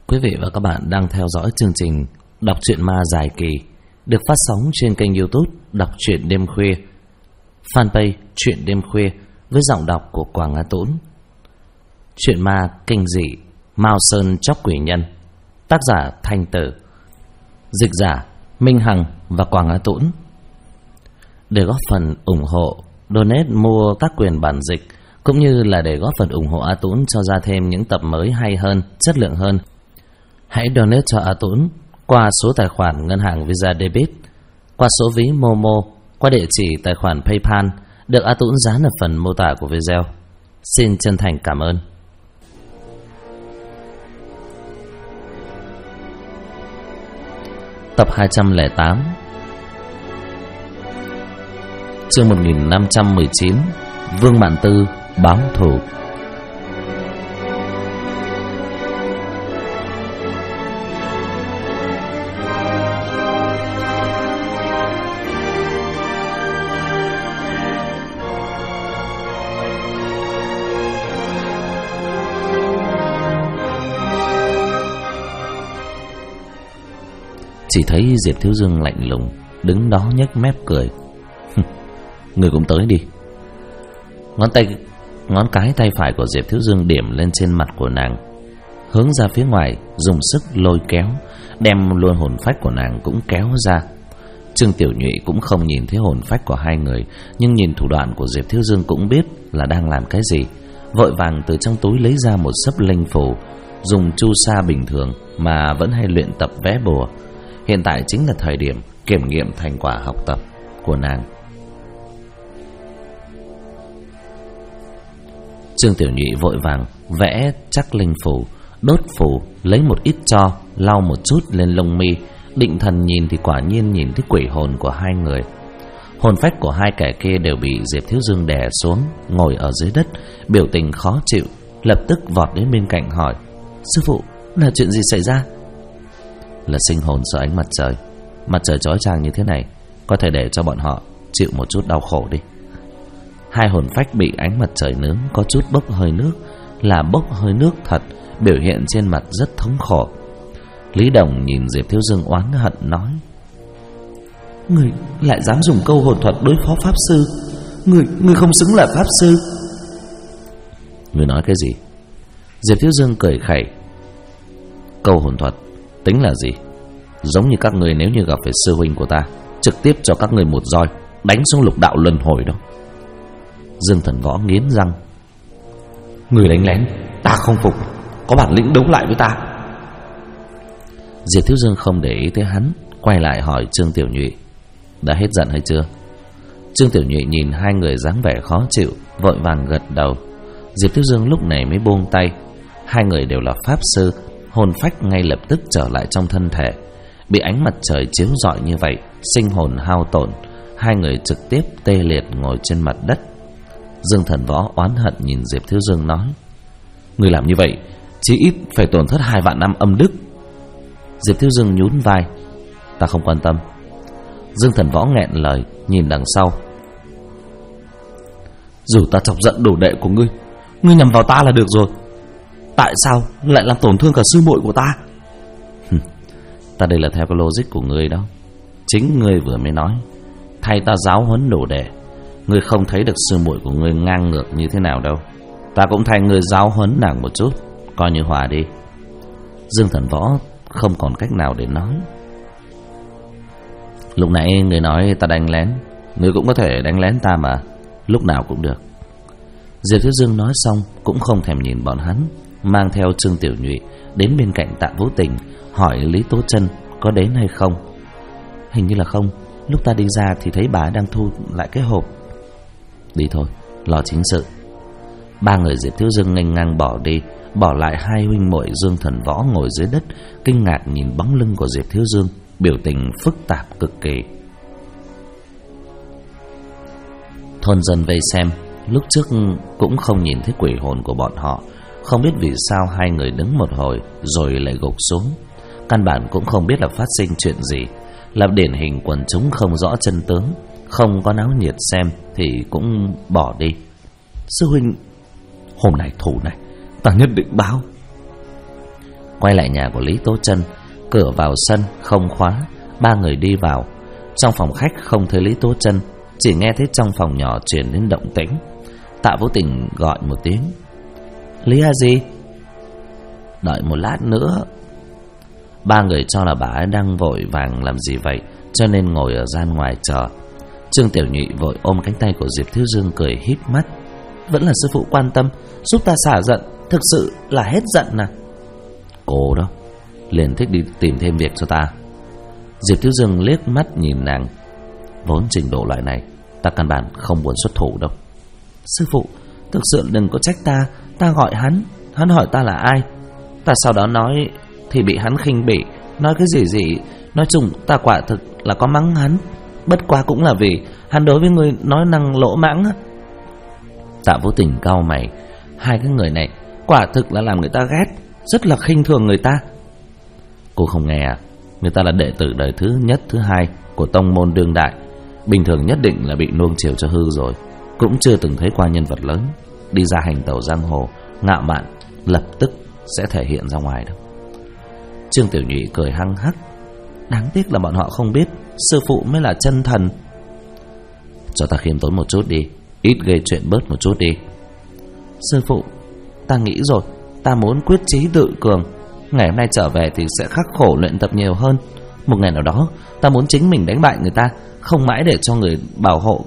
Quý vị và các bạn đang theo dõi chương trình Đọc truyện ma dài kỳ được phát sóng trên kênh YouTube Đọc truyện đêm khuya, fanpage Truyện đêm khuya với giọng đọc của Quảng Á Tũng. Truyện ma kinh dị Mao Sơn Chóc Quỷ Nhân, tác giả Thanh Tử, dịch giả Minh Hằng và Quảng Á Tũng. Để góp phần ủng hộ, donate mua các quyền bản dịch cũng như là để góp phần ủng hộ A Tũng cho ra thêm những tập mới hay hơn, chất lượng hơn, hãy donate cho A Tũng qua số tài khoản ngân hàng Visa Debit, qua số ví Momo, qua địa chỉ tài khoản PayPal được A Tũng dán ở phần mô tả của video. Xin chân thành cảm ơn. Tập 208, chương 1519, Vương Mạn Tư báo thù. Chỉ thấy Diệp Thiếu Dương lạnh lùng đứng đó nhếch mép cười. Người cũng tới đi. Ngón cái tay phải của Diệp Thiếu Dương điểm lên trên mặt của nàng, hướng ra phía ngoài, dùng sức lôi kéo, đem luôn hồn phách của nàng cũng kéo ra. Trương Tiểu Nhụy cũng không nhìn thấy hồn phách của hai người, nhưng nhìn thủ đoạn của Diệp Thiếu Dương cũng biết là đang làm cái gì. Vội vàng từ trong túi lấy ra một sấp linh phù, dùng chu sa bình thường mà vẫn hay luyện tập vẽ bùa. Hiện tại chính là thời điểm kiểm nghiệm thành quả học tập của nàng. Trương Tiểu Nhụy vội vàng vẽ chắc linh phù, đốt phù, lấy một ít tro lau một chút lên lông mi, định thần nhìn thì quả nhiên nhìn thấy quỷ hồn của hai người. Hồn phách của hai kẻ kia đều bị Diệp Thiếu Dương đè xuống, ngồi ở dưới đất, biểu tình khó chịu, lập tức vọt đến bên cạnh hỏi: "Sư phụ, là chuyện gì xảy ra?" "Là sinh hồn sợ ánh mặt trời. Mặt trời chói chang như thế này, có thể để cho bọn họ chịu một chút đau khổ đi." Hai hồn phách bị ánh mặt trời nướng có chút bốc hơi nước, là bốc hơi nước thật, biểu hiện trên mặt rất thống khổ. Lý Đồng nhìn Diệp Thiếu Dương oán hận nói: Người lại dám dùng câu hồn thuật đối phó pháp sư. Người không xứng là pháp sư." "Người nói cái gì?" Diệp Thiếu Dương cười khẩy: "Câu hồn thuật tính là gì? Giống như các người nếu như gặp phải sư huynh của ta, trực tiếp cho các người một roi đánh xuống lục đạo luân hồi đó." Dương Thần Võ nghiến răng: "Người đánh lén, ta không phục, có bản lĩnh đấu lại với ta." Diệp Thiếu Dương không để ý tới hắn, quay lại hỏi Trương Tiểu Nhụy: "Đã hết giận hay chưa?" Trương Tiểu Nhụy nhìn hai người dáng vẻ khó chịu, vội vàng gật đầu. Diệp Thiếu Dương lúc này mới buông tay. Hai người đều là pháp sư, hồn phách ngay lập tức trở lại trong thân thể. Bị ánh mặt trời chiếu rọi như vậy, sinh hồn hao tổn, hai người trực tiếp tê liệt ngồi trên mặt đất. Dương Thần Võ oán hận nhìn Diệp Thiếu Dương nói: "Người làm như vậy chí ít phải tổn thất 2 vạn năm âm đức." Diệp Thiếu Dương nhún vai: "Ta không quan tâm." Dương Thần Võ nghẹn lời nhìn đằng sau: "Dù ta chọc giận đồ đệ của ngươi nhằm vào ta là được rồi. Tại sao lại làm tổn thương cả sư muội của ta?" "Ta đây là theo cái logic của ngươi đó. Chính ngươi vừa mới nói thay ta giáo huấn đồ đệ. Ngươi không thấy được sư muội của ngươi ngang ngược như thế nào đâu. Ta cũng thay ngươi giáo huấn nàng một chút, coi như hòa đi." Dương Thần Võ không còn cách nào để nói. "Lúc nãy ngươi nói ta đánh lén, ngươi cũng có thể đánh lén ta mà, lúc nào cũng được." Diệp Thiếu Dương nói xong cũng không thèm nhìn bọn hắn, mang theo Trương Tiểu Nhụy đến bên cạnh Tạ Vũ Tình, hỏi Lý Tố Chân có đến hay không. "Hình như là không, lúc ta đi ra thì thấy bà đang thu lại cái hộp." "Đi thôi, lo chính sự." Ba người Diệp Thiếu Dương nghênh ngang bỏ đi, bỏ lại hai huynh muội Dương Thần Võ ngồi dưới đất, kinh ngạc nhìn bóng lưng của Diệp Thiếu Dương, biểu tình phức tạp cực kỳ. Thôn dân vây xem, lúc trước cũng không nhìn thấy quỷ hồn của bọn họ, không biết vì sao hai người đứng một hồi rồi lại gục xuống. Căn bản cũng không biết là phát sinh chuyện gì, là điển hình quần chúng không rõ chân tướng, không có náo nhiệt xem thì cũng bỏ đi. "Sư huynh, hôm nay thủ này ta nhất định báo." Quay lại nhà của Lý Tố Chân, cửa vào sân không khóa, ba người đi vào. Trong phòng khách không thấy Lý Tố Chân, chỉ nghe thấy trong phòng nhỏ truyền đến động tĩnh. Tạ Vũ Tình gọi một tiếng: Lý A Di. Đợi một lát nữa. Ba người cho là bà ấy đang vội vàng làm gì vậy, cho nên ngồi ở gian ngoài chờ. Trương Tiểu Nhụy vội ôm cánh tay của Diệp Thiếu Dương cười híp mắt: Vẫn là sư phụ quan tâm, giúp ta xả giận, thực sự là hết giận à? Cô đó liền thích đi tìm thêm việc cho ta. Diệp Thiếu Dương liếc mắt nhìn nàng: Vốn trình độ loại này ta căn bản không muốn xuất thủ đâu. Sư phụ, thực sự đừng có trách ta. Ta gọi hắn hỏi ta là ai. Ta sau đó nói thì bị hắn khinh bỉ, nói cái gì. Nói chung ta quả thực là có mắng hắn, bất quá cũng là vì hắn đối với người nói năng lỗ mãng. Tạ Vũ Tình cau mày: Hai cái người này quả thực là làm người ta ghét, rất là khinh thường người ta. Cô không nghe à? Người ta là đệ tử đời thứ nhất, thứ hai của tông môn đương đại, bình thường nhất định là bị nuông chiều cho hư rồi, cũng chưa từng thấy qua nhân vật lớn đi ra hành tẩu giang hồ ngạo mạn lập tức sẽ thể hiện ra ngoài đâu. Trương Tiểu Nhụy cười hăng hắc: Đáng tiếc là bọn họ không biết sư phụ mới là chân thần. Cho ta khiêm tốn một chút đi, ít gây chuyện bớt một chút đi. Sư phụ, ta nghĩ rồi, ta muốn quyết chí tự cường. Ngày hôm nay trở về thì sẽ khắc khổ luyện tập nhiều hơn. Một ngày nào đó ta muốn chính mình đánh bại người ta, không mãi để cho người bảo hộ.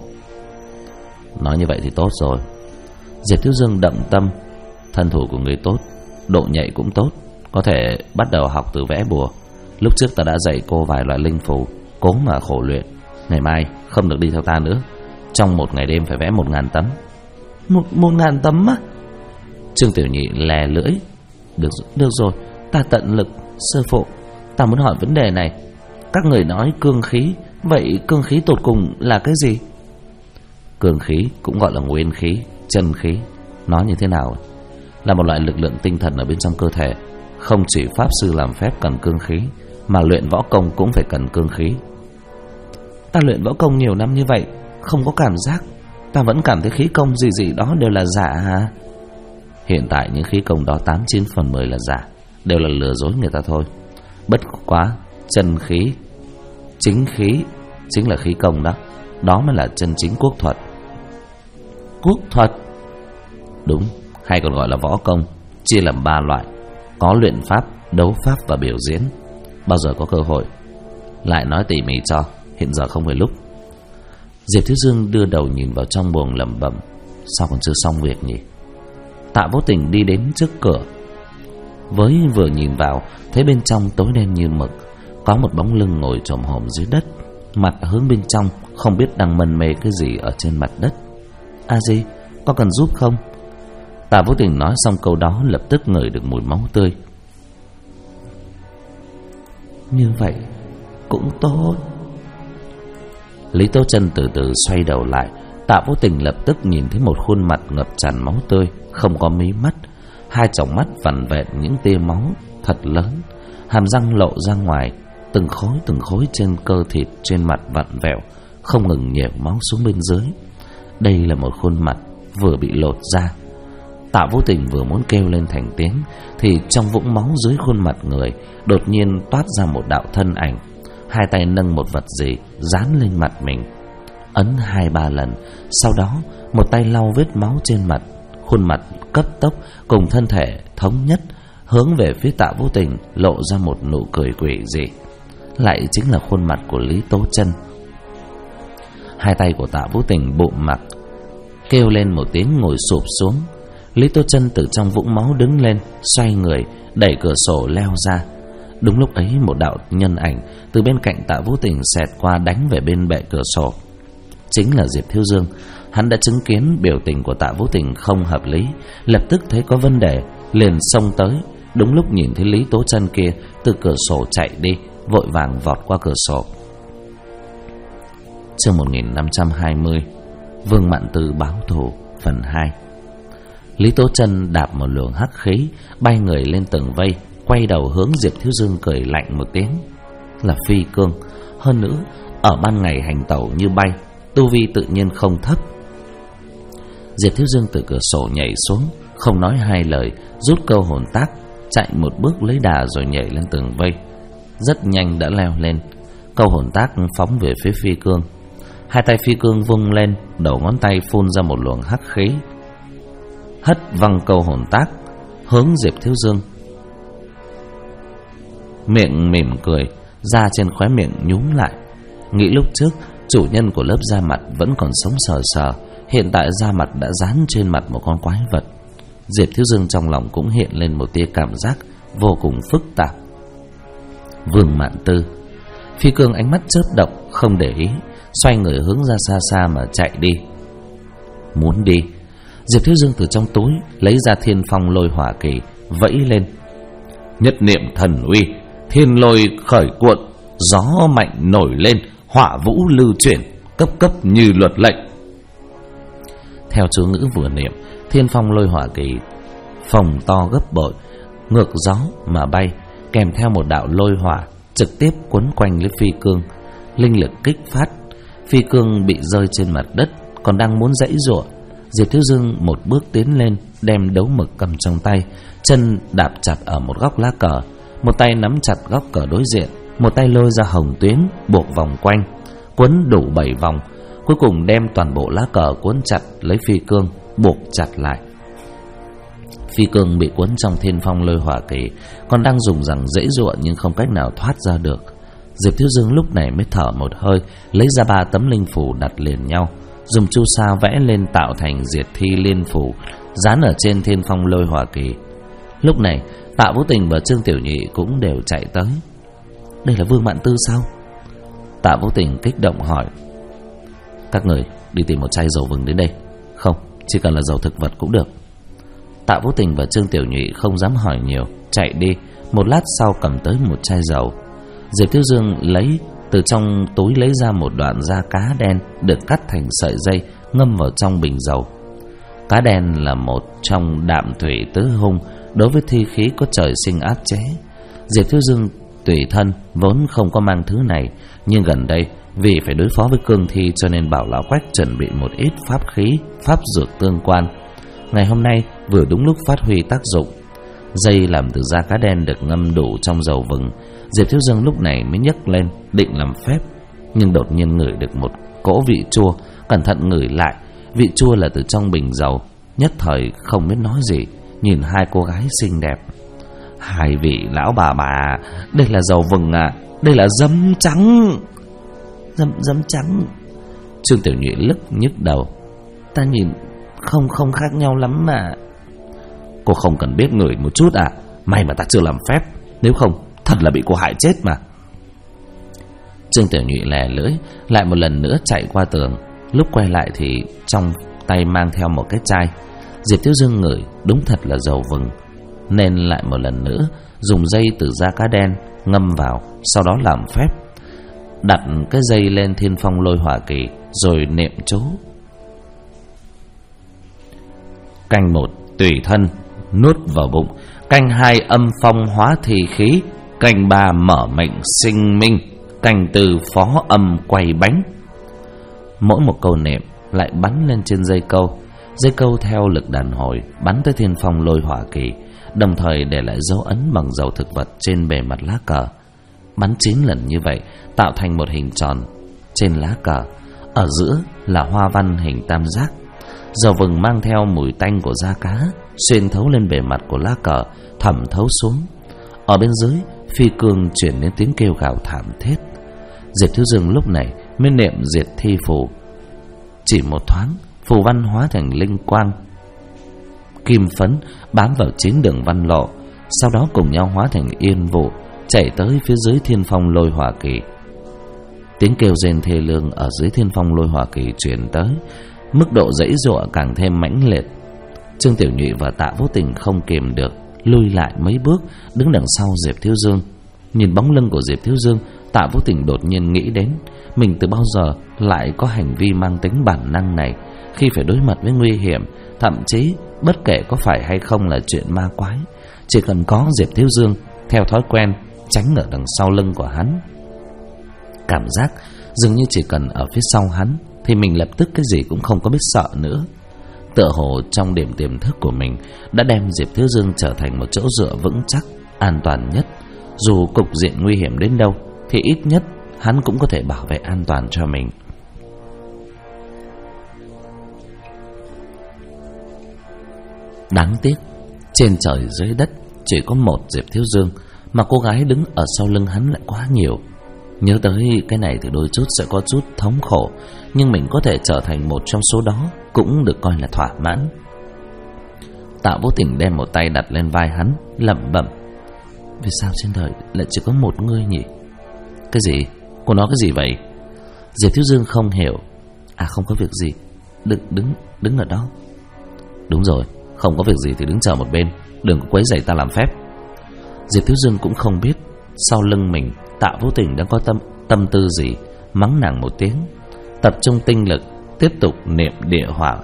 Nói như vậy thì tốt rồi. Diệp Thiếu Dương động tâm. Thân thủ của người tốt, độ nhạy cũng tốt, có thể bắt đầu học từ vẽ bùa. Lúc trước ta đã dạy cô vài loại linh phù, cố mà khổ luyện. Ngày mai không được đi theo ta nữa. Trong một ngày đêm phải vẽ 1000 tấm. 1000 tấm á? Trương Tiểu Nhị lè lưỡi: Được rồi, ta tận lực. Sư phụ, ta muốn hỏi vấn đề này. Các người nói cương khí, vậy cương khí tột cùng là cái gì? Cương khí cũng gọi là nguyên khí, chân khí. Nó như thế nào? Là một loại lực lượng tinh thần ở bên trong cơ thể. Không chỉ pháp sư làm phép cần cương khí, mà luyện võ công cũng phải cần cương khí. Ta luyện võ công nhiều năm như vậy, không có cảm giác. Ta vẫn cảm thấy khí công gì đó đều là giả hả? Hiện tại những khí công đó 89 phần 10 là giả, đều là lừa dối người ta thôi. Bất quá chân khí, chính khí chính là khí công đó. Đó mới là chân chính quốc thuật. Quốc thuật? Đúng, hay còn gọi là võ công. Chia làm 3 loại: có luyện pháp, đấu pháp và biểu diễn. Bao giờ có cơ hội lại nói tỉ mỉ cho, hiện giờ không phải lúc. Diệp Thiếu Dương đưa đầu nhìn vào trong buồng lẩm bẩm: Sao còn chưa xong việc nhỉ? Tạ Vô Tình đi đến trước cửa, với vừa nhìn vào thấy bên trong tối đen như mực, có một bóng lưng ngồi chồm hổm dưới đất, mặt hướng bên trong, không biết đang mân mê cái gì ở trên mặt đất. A Di, có cần giúp không? Tạ Vô Tình nói xong câu đó, lập tức ngửi được mùi máu tươi. Như vậy cũng tốt. Lý Tố Chân từ từ xoay đầu lại. Tạ Vô Tình lập tức nhìn thấy một khuôn mặt ngập tràn máu tươi, không có mí mắt, hai tròng mắt vằn vẹn những tia máu thật lớn, hàm răng lộ ra ngoài, từng khối trên cơ thịt trên mặt vặn vẹo, không ngừng nhèo máu xuống bên dưới. Đây là một khuôn mặt vừa bị lột ra. Tạ Vô Tình vừa muốn kêu lên thành tiếng, thì trong vũng máu dưới khuôn mặt người đột nhiên toát ra một đạo thân ảnh, hai tay nâng một vật gì dán lên mặt mình, ấn 2-3 lần. Sau đó một tay lau vết máu trên mặt, khuôn mặt cấp tốc cùng thân thể thống nhất hướng về phía Tạ Vô Tình, lộ ra một nụ cười quỷ dị. Lại chính là khuôn mặt của Lý Tố Chân. Hai tay của Tạ Vô Tình bụm mặt, kêu lên một tiếng ngồi sụp xuống. Lý Tố Chân từ trong vũng máu đứng lên, xoay người đẩy cửa sổ leo ra. Đúng lúc ấy một đạo nhân ảnh từ bên cạnh Tạ Vô Tình xẹt qua, đánh về bên bệ cửa sổ. Chính là Diệp Thiếu Dương. Hắn đã chứng kiến biểu tình của Tạ Vô Tình không hợp lý, lập tức thấy có vấn đề, liền xông tới. Đúng lúc nhìn thấy Lý Tố Chân kia từ cửa sổ chạy đi, vội vàng vọt qua cửa sổ. Chương 1520 Vương Mạn Tư báo thù phần 2. Lý Tố Chân đạp một luồng hắc khí, bay người lên tường vây, quay đầu hướng Diệp Thiếu Dương cười lạnh một tiếng. Là phi cương, hơn nữa ở ban ngày hành tẩu như bay, tu vi tự nhiên không thấp. Diệp Thiếu Dương từ cửa sổ nhảy xuống, không nói hai lời, rút câu hồn tác, chạy một bước lấy đà rồi nhảy lên tường vây. Rất nhanh đã leo lên. Câu hồn tác phóng về phía Phi Cương. Hai tay Phi Cương vung lên, đầu ngón tay phun ra một luồng hắc khí, hất văng câu hồn tác hướng Diệp Thiếu Dương. Miệng mỉm cười, da trên khóe miệng nhúm lại. Nghĩ lúc trước chủ nhân của lớp da mặt vẫn còn sống sờ sờ, hiện tại da mặt đã dán trên mặt một con quái vật. Diệp Thiếu Dương trong lòng cũng hiện lên một tia cảm giác vô cùng phức tạp. Vương Mạn Tư. Phi Cương ánh mắt chớp động, không để ý, xoay người hướng ra xa xa mà chạy đi. Muốn đi, Diệp Thiếu Dương từ trong túi lấy ra Thiên Phong Lôi Hỏa Kỳ, vẫy lên. Nhất niệm thần uy, thiên lôi khởi cuộn, gió mạnh nổi lên, hỏa vũ lưu chuyển, cấp cấp như luật lệnh. Theo chú ngữ vừa niệm, Thiên Phong Lôi Hỏa Kỳ phồng to gấp bội, ngược gió mà bay, kèm theo một đạo lôi hỏa trực tiếp quấn quanh lấy Phi Cương. Linh lực kích phát, Phi Cương bị rơi trên mặt đất, còn đang muốn giãy giụa. Diệp Thiếu Dương một bước tiến lên, đem đấu mực cầm trong tay, chân đạp chặt ở một góc lá cờ, một tay nắm chặt góc cờ đối diện, một tay lôi ra hồng tuyến buộc vòng quanh, quấn đủ 7 vòng, cuối cùng đem toàn bộ lá cờ cuốn chặt lấy Phi Cương, buộc chặt lại. Phi Cương bị cuốn trong Thiên Phong Lôi Hỏa Kỳ, còn đang dùng rằng giãy giụa nhưng không cách nào thoát ra được. Diệp Thiếu Dương lúc này mới thở một hơi, lấy ra 3 tấm linh phủ đặt liền nhau, dùng chu sa vẽ lên tạo thành Diệt Thi Liên Phủ, dán ở trên Thiên Phong Lôi Hỏa Kỳ. Lúc này Tạ Vũ Tình và Trương Tiểu Nhị cũng đều chạy tới. Đây là Vương Mạn Tư sao? Tạ Vũ Tình kích động hỏi. Các người đi tìm một chai dầu vừng đến đây. Không, chỉ cần là dầu thực vật cũng được. Tạ Vũ Tình và Trương Tiểu Nhị không dám hỏi nhiều, chạy đi. Một lát sau cầm tới một chai dầu. Diệp Thiếu Dương lấy từ trong túi lấy ra một đoạn da cá đen được cắt thành sợi dây, ngâm vào trong bình dầu. Cá đen là một trong đạm thủy tứ hung, đối với thi khí có trời sinh áp chế. Diệp Thiếu Dương tùy thân vốn không có mang thứ này, nhưng gần đây vì phải đối phó với cương thi cho nên bảo lão Quách chuẩn bị một ít pháp khí, pháp dược tương quan. Ngày hôm nay vừa đúng lúc phát huy tác dụng. Dây làm từ da cá đen được ngâm đủ trong dầu vừng. Diệp Thiếu Dương lúc này mới nhấc lên định làm phép, nhưng đột nhiên ngửi được một cỗ vị chua. Cẩn thận ngửi lại, vị chua là từ trong bình dầu. Nhất thời không biết nói gì, nhìn hai cô gái xinh đẹp. Hai vị lão bà, đây là dầu vừng à? Đây là giấm trắng. Giấm trắng? Trương Tiểu Nhụy lức nhức đầu. Ta nhìn không khác nhau lắm mà. Cô không cần biết ngửi một chút à? May mà ta chưa làm phép, nếu không thật là bị cô hại chết mà. Trương Tiểu Nhụy lè lưỡi, lại một lần nữa chạy qua tường. Lúc quay lại thì trong tay mang theo một cái chai. Diệp Thiếu Dương ngửi đúng thật là dầu vừng, nên lại một lần nữa dùng dây từ da cá đen ngâm vào, sau đó làm phép, đặt cái dây lên Thiên Phong Lôi Hỏa Kỳ rồi niệm chú. Canh 1 tùy thân nuốt vào bụng, canh 2 âm phong hóa thi khí, canh 3 mở mệnh sinh minh, canh 4 phó âm quay bánh. Mỗi một câu niệm lại bắn lên trên dây câu. Dây câu theo lực đàn hồi bắn tới Thiên Phong Lôi Hỏa Kỳ, đồng thời để lại dấu ấn bằng dầu thực vật trên bề mặt lá cờ. Bắn 9 lần như vậy tạo thành một hình tròn trên lá cờ, ở giữa là hoa văn hình tam giác. Dầu vừng mang theo mùi tanh của da cá xuyên thấu lên bề mặt của lá cờ, thẩm thấu xuống. Ở bên dưới, Phi Cương chuyển đến tiếng kêu gào thảm thiết. Diệp Thiếu Dương lúc này mới niệm diệt thi phù. Chỉ một thoáng, phù văn hóa thành linh quang kim phấn bám vào 9 đường văn lộ, sau đó cùng nhau hóa thành yên vụ chạy tới phía dưới Thiên Phong Lôi Hỏa Kỳ. Tiếng kêu rên thê lương ở dưới Thiên Phong Lôi Hỏa Kỳ truyền tới, mức độ giãy giụa càng thêm mãnh liệt. Trương Tiểu Nhụy và Tạ Vũ Tình không kiềm được, lùi lại mấy bước, đứng đằng sau Diệp Thiếu Dương. Nhìn bóng lưng của Diệp Thiếu Dương, Tạ Vũ Tình đột nhiên nghĩ đến mình từ bao giờ lại có hành vi mang tính bản năng này. Khi phải đối mặt với nguy hiểm, thậm chí bất kể có phải hay không là chuyện ma quái, chỉ cần có Diệp Thiếu Dương theo thói quen tránh ở đằng sau lưng của hắn. Cảm giác dường như chỉ cần ở phía sau hắn thì mình lập tức cái gì cũng không có biết sợ nữa. Tựa hồ trong điểm tiềm thức của mình đã đem Diệp Thiếu Dương trở thành một chỗ dựa vững chắc, an toàn nhất. Dù cục diện nguy hiểm đến đâu thì ít nhất hắn cũng có thể bảo vệ an toàn cho mình. Đáng tiếc, trên trời dưới đất chỉ có một Diệp Thiếu Dương, mà cô gái đứng ở sau lưng hắn lại quá nhiều. Nhớ tới cái này thì đôi chút sẽ có chút thống khổ, nhưng mình có thể trở thành một trong số đó cũng được coi là thỏa mãn. Tạ Vô Tình đem một tay đặt lên vai hắn, lẩm bẩm: vì sao trên đời lại chỉ có một ngươi nhỉ? Cái gì? Cô nói cái gì vậy? Diệp Thiếu Dương không hiểu. À, không có việc gì, đứng ở đó. Đúng rồi, không có việc gì thì đứng chờ một bên, đừng có quấy rầy ta làm phép. Diệp Thiếu Dương cũng không biết sau lưng mình Tạ Vô Tình đang có tâm tư gì, mắng nàng một tiếng, tập trung tinh lực tiếp tục niệm địa hỏa.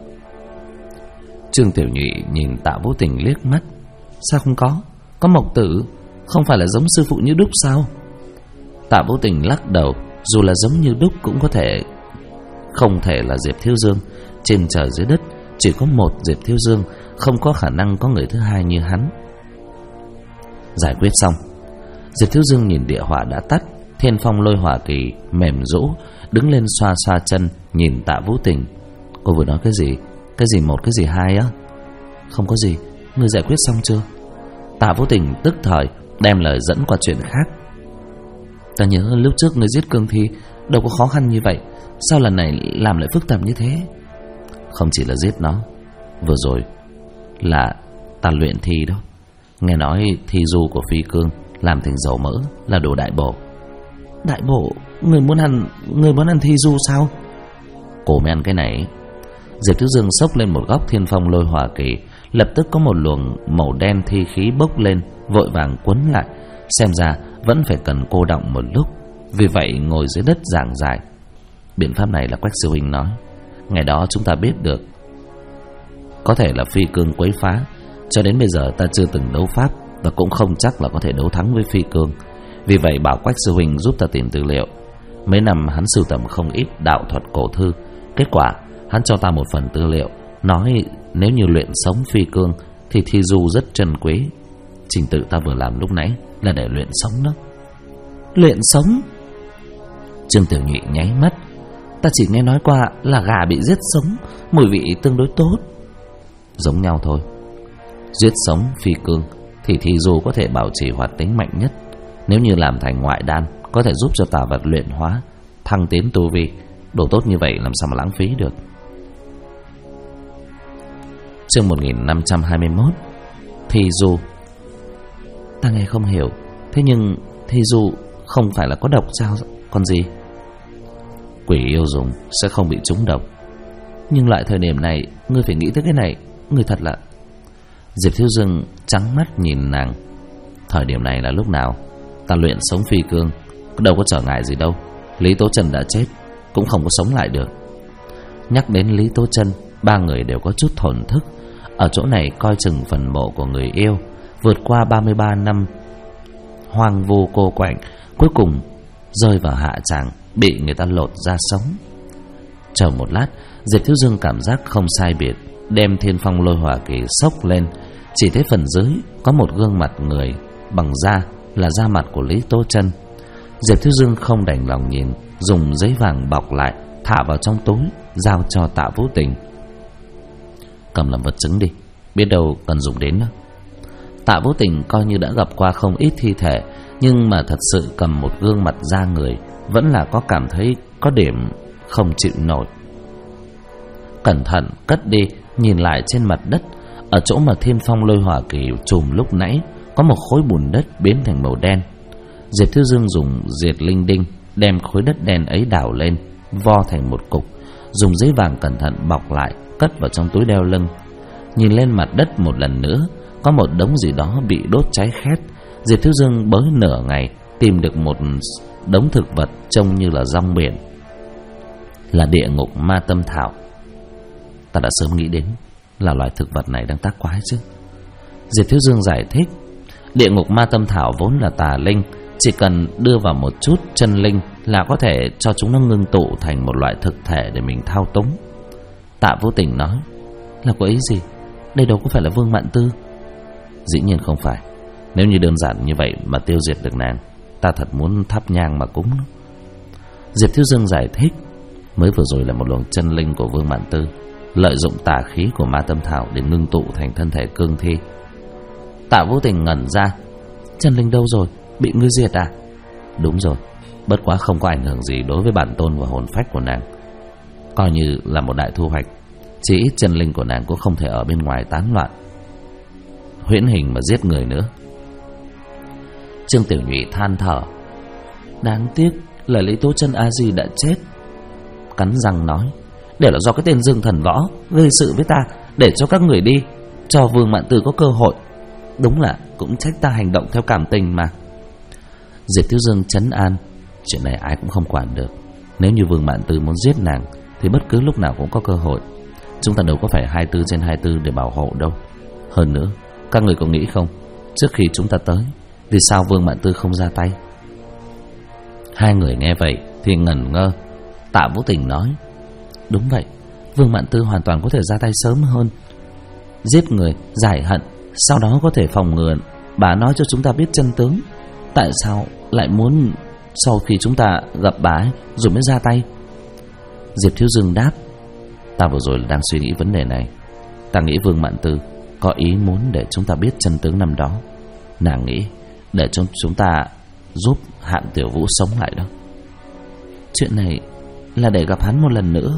Trương Tiểu Nhụy nhìn Tạ Vô Tình liếc mắt. Sao không có Mộc Tử, không phải là giống sư phụ Như Đúc sao? Tạ Vô Tình lắc đầu. Dù là giống Như Đúc cũng không thể là Diệp Thiếu Dương. Trên trời dưới đất chỉ có một Diệp Thiếu Dương, không có khả năng có người thứ hai như hắn. Giải quyết xong, Diệp Thiếu Dương nhìn địa hỏa đã tắt, Thiên Phong Lôi Hỏa Kỳ mềm rũ, đứng lên xoa xoa chân, nhìn Tạ Vũ Tình. Cô vừa nói cái gì? Cái gì một, cái gì hai á? Không có gì, ngươi giải quyết xong chưa? Tạ Vũ Tình tức thời đem lời dẫn qua chuyện khác. Ta nhớ lúc trước ngươi giết Cương Thi đâu có khó khăn như vậy, sao lần này làm lại phức tạp như thế? Không chỉ là giết nó, vừa rồi là ta luyện thi đó. Nghe nói thi du của Phi Cương làm thành dầu mỡ là đồ đại bổ. Đại bổ? Người muốn ăn thi du sao? Cô mới ăn cái này. Diệp Thiếu Dương xốc lên một góc Thiên Phong Lôi Hỏa Kỳ, lập tức có một luồng màu đen thi khí bốc lên, vội vàng quấn lại. Xem ra vẫn phải cần cô đọng một lúc, vì vậy ngồi dưới đất giảng giải. Biện pháp này là Quách sư huynh nói, ngày đó chúng ta biết được có thể là Phi Cương quấy phá. Cho đến bây giờ ta chưa từng đấu pháp, và cũng không chắc là có thể đấu thắng với Phi Cương. Vì vậy bảo Quách sư huynh giúp ta tìm tư liệu. Mấy năm hắn sưu tầm không ít đạo thuật cổ thư. Kết quả hắn cho ta một phần tư liệu, nói nếu như luyện sống Phi Cương thì thi du rất trân quý. Trình tự ta vừa làm lúc nãy là để luyện sống đó. Luyện sống? Trương Tiểu Nhụy nháy mắt. Ta chỉ nghe nói qua là gà bị giết sống, mùi vị tương đối tốt. Giống nhau thôi. Giết sống Phi Cương thì thi du có thể bảo trì hoạt tính mạnh nhất. Nếu như làm thành ngoại đan, có thể giúp cho tà vật luyện hóa, thăng tiến tu vi. Đồ tốt như vậy làm sao mà lãng phí được. Chương 1521. Thi du. Ta nghe không hiểu, thế nhưng thi du không phải là có độc sao còn gì? Quỷ yêu dùng sẽ không bị trúng độc, nhưng loại thời điểm này ngươi phải nghĩ tới cái này. Ngươi thật là... Diệp Thiếu Dương trắng mắt nhìn nàng. Thời điểm này là lúc nào? Ta luyện sống Phi Cương đâu có trở ngại gì đâu. Lý Tố Trần đã chết, cũng không có sống lại được. Nhắc đến Lý Tố Trần, ba người đều có chút thổn thức. Ở chỗ này coi chừng phần mộ của người yêu, vượt qua 33 năm hoang vu cô quạnh, cuối cùng rơi vào hạ tràng, bị người ta lột ra sống. Chờ một lát, Diệp Thiếu Dương cảm giác không sai biệt, đem Thiên Phong Lôi Hỏa Kỳ xốc lên. Chỉ thấy phần dưới có một gương mặt người bằng da, là da mặt của Lý Tố Trân. Diệp Thiếu Dương không đành lòng nhìn, dùng giấy vàng bọc lại, thả vào trong túi, giao cho Tạ Vũ Tình. Cầm làm vật chứng đi, biết đâu cần dùng đến đó. Tạ Vũ Tình coi như đã gặp qua không ít thi thể, nhưng mà thật sự cầm một gương mặt da người vẫn là có cảm thấy có điểm không chịu nổi. Cẩn thận cất đi, nhìn lại trên mặt đất, ở chỗ mà Thiên Phong Lôi Hỏa Kỳ chùm lúc nãy có một khối bùn đất biến thành màu đen. Diệp Thiếu Dương dùng diệt linh đinh đem khối đất đen ấy đảo lên, vo thành một cục, dùng giấy vàng cẩn thận bọc lại, cất vào trong túi đeo lưng. Nhìn lên mặt đất một lần nữa, có một đống gì đó bị đốt cháy khét. Diệp Thiếu Dương bới nửa ngày tìm được một đống thực vật trông như là rong biển, là địa ngục ma tâm thảo. Ta đã sớm nghĩ đến là loài thực vật này đang tác quái chứ. Diệp Thiếu Dương giải thích, địa ngục ma tâm thảo vốn là tà linh, chỉ cần đưa vào một chút chân linh là có thể cho chúng nó ngưng tụ thành một loại thực thể để mình thao túng. Tạ Vũ Tình nói, Là có ý gì? Đây đâu có phải là Vương Mạn Tư. Dĩ nhiên không phải. Nếu như đơn giản như vậy mà tiêu diệt được nàng, ta thật muốn thắp nhang mà cúng. Diệp Thiếu Dương giải thích, mới vừa rồi là một luồng chân linh của Vương Mạn Tư lợi dụng tà khí của ma tâm thảo để ngưng tụ thành thân thể cương thi. Tạ Vũ Tình ngẩn ra. Chân linh đâu rồi? Bị ngươi diệt à? Đúng rồi, bất quá không có ảnh hưởng gì đối với bản tôn và hồn phách của nàng, coi như là một đại thu hoạch. Chỉ ít chân linh của nàng cũng không thể ở bên ngoài tán loạn huyễn hình mà giết người nữa. Trương Tiểu Nhụy than thở. Đáng tiếc là Lý Tố Chân A Di đã chết. Cắn răng nói, đều là do cái tên Dương Thần Võ gây sự với ta, để cho các người đi, cho Vương Mạn Tư có cơ hội. Đúng là cũng trách ta hành động theo cảm tình mà. Diệp Thiếu Dương trấn an, chuyện này ai cũng không quản được. Nếu như Vương Mạn Tư muốn giết nàng thì bất cứ lúc nào cũng có cơ hội. Chúng ta đâu có phải 24/24 để bảo hộ đâu. Hơn nữa, các người có nghĩ không, trước khi chúng ta tới, vì sao Vương Mạn Tư không ra tay? Hai người nghe vậy thì ngẩn ngơ. Tạ Vũ Tình nói, đúng vậy, Vương Mạn Tư hoàn toàn có thể ra tay sớm hơn, giết người, giải hận, sau đó có thể phòng ngừa bà nói cho chúng ta biết chân tướng. Tại sao lại muốn sau khi chúng ta gặp bà ấy rồi mới ra tay? Diệp Thiếu Dương đáp, ta vừa rồi đang suy nghĩ vấn đề này. Ta nghĩ Vương Mạn Tư có ý muốn để chúng ta biết chân tướng năm đó. Nàng nghĩ để cho chúng ta giúp Hạng Tiểu Vũ sống lại đó. Chuyện này là để gặp hắn một lần nữa.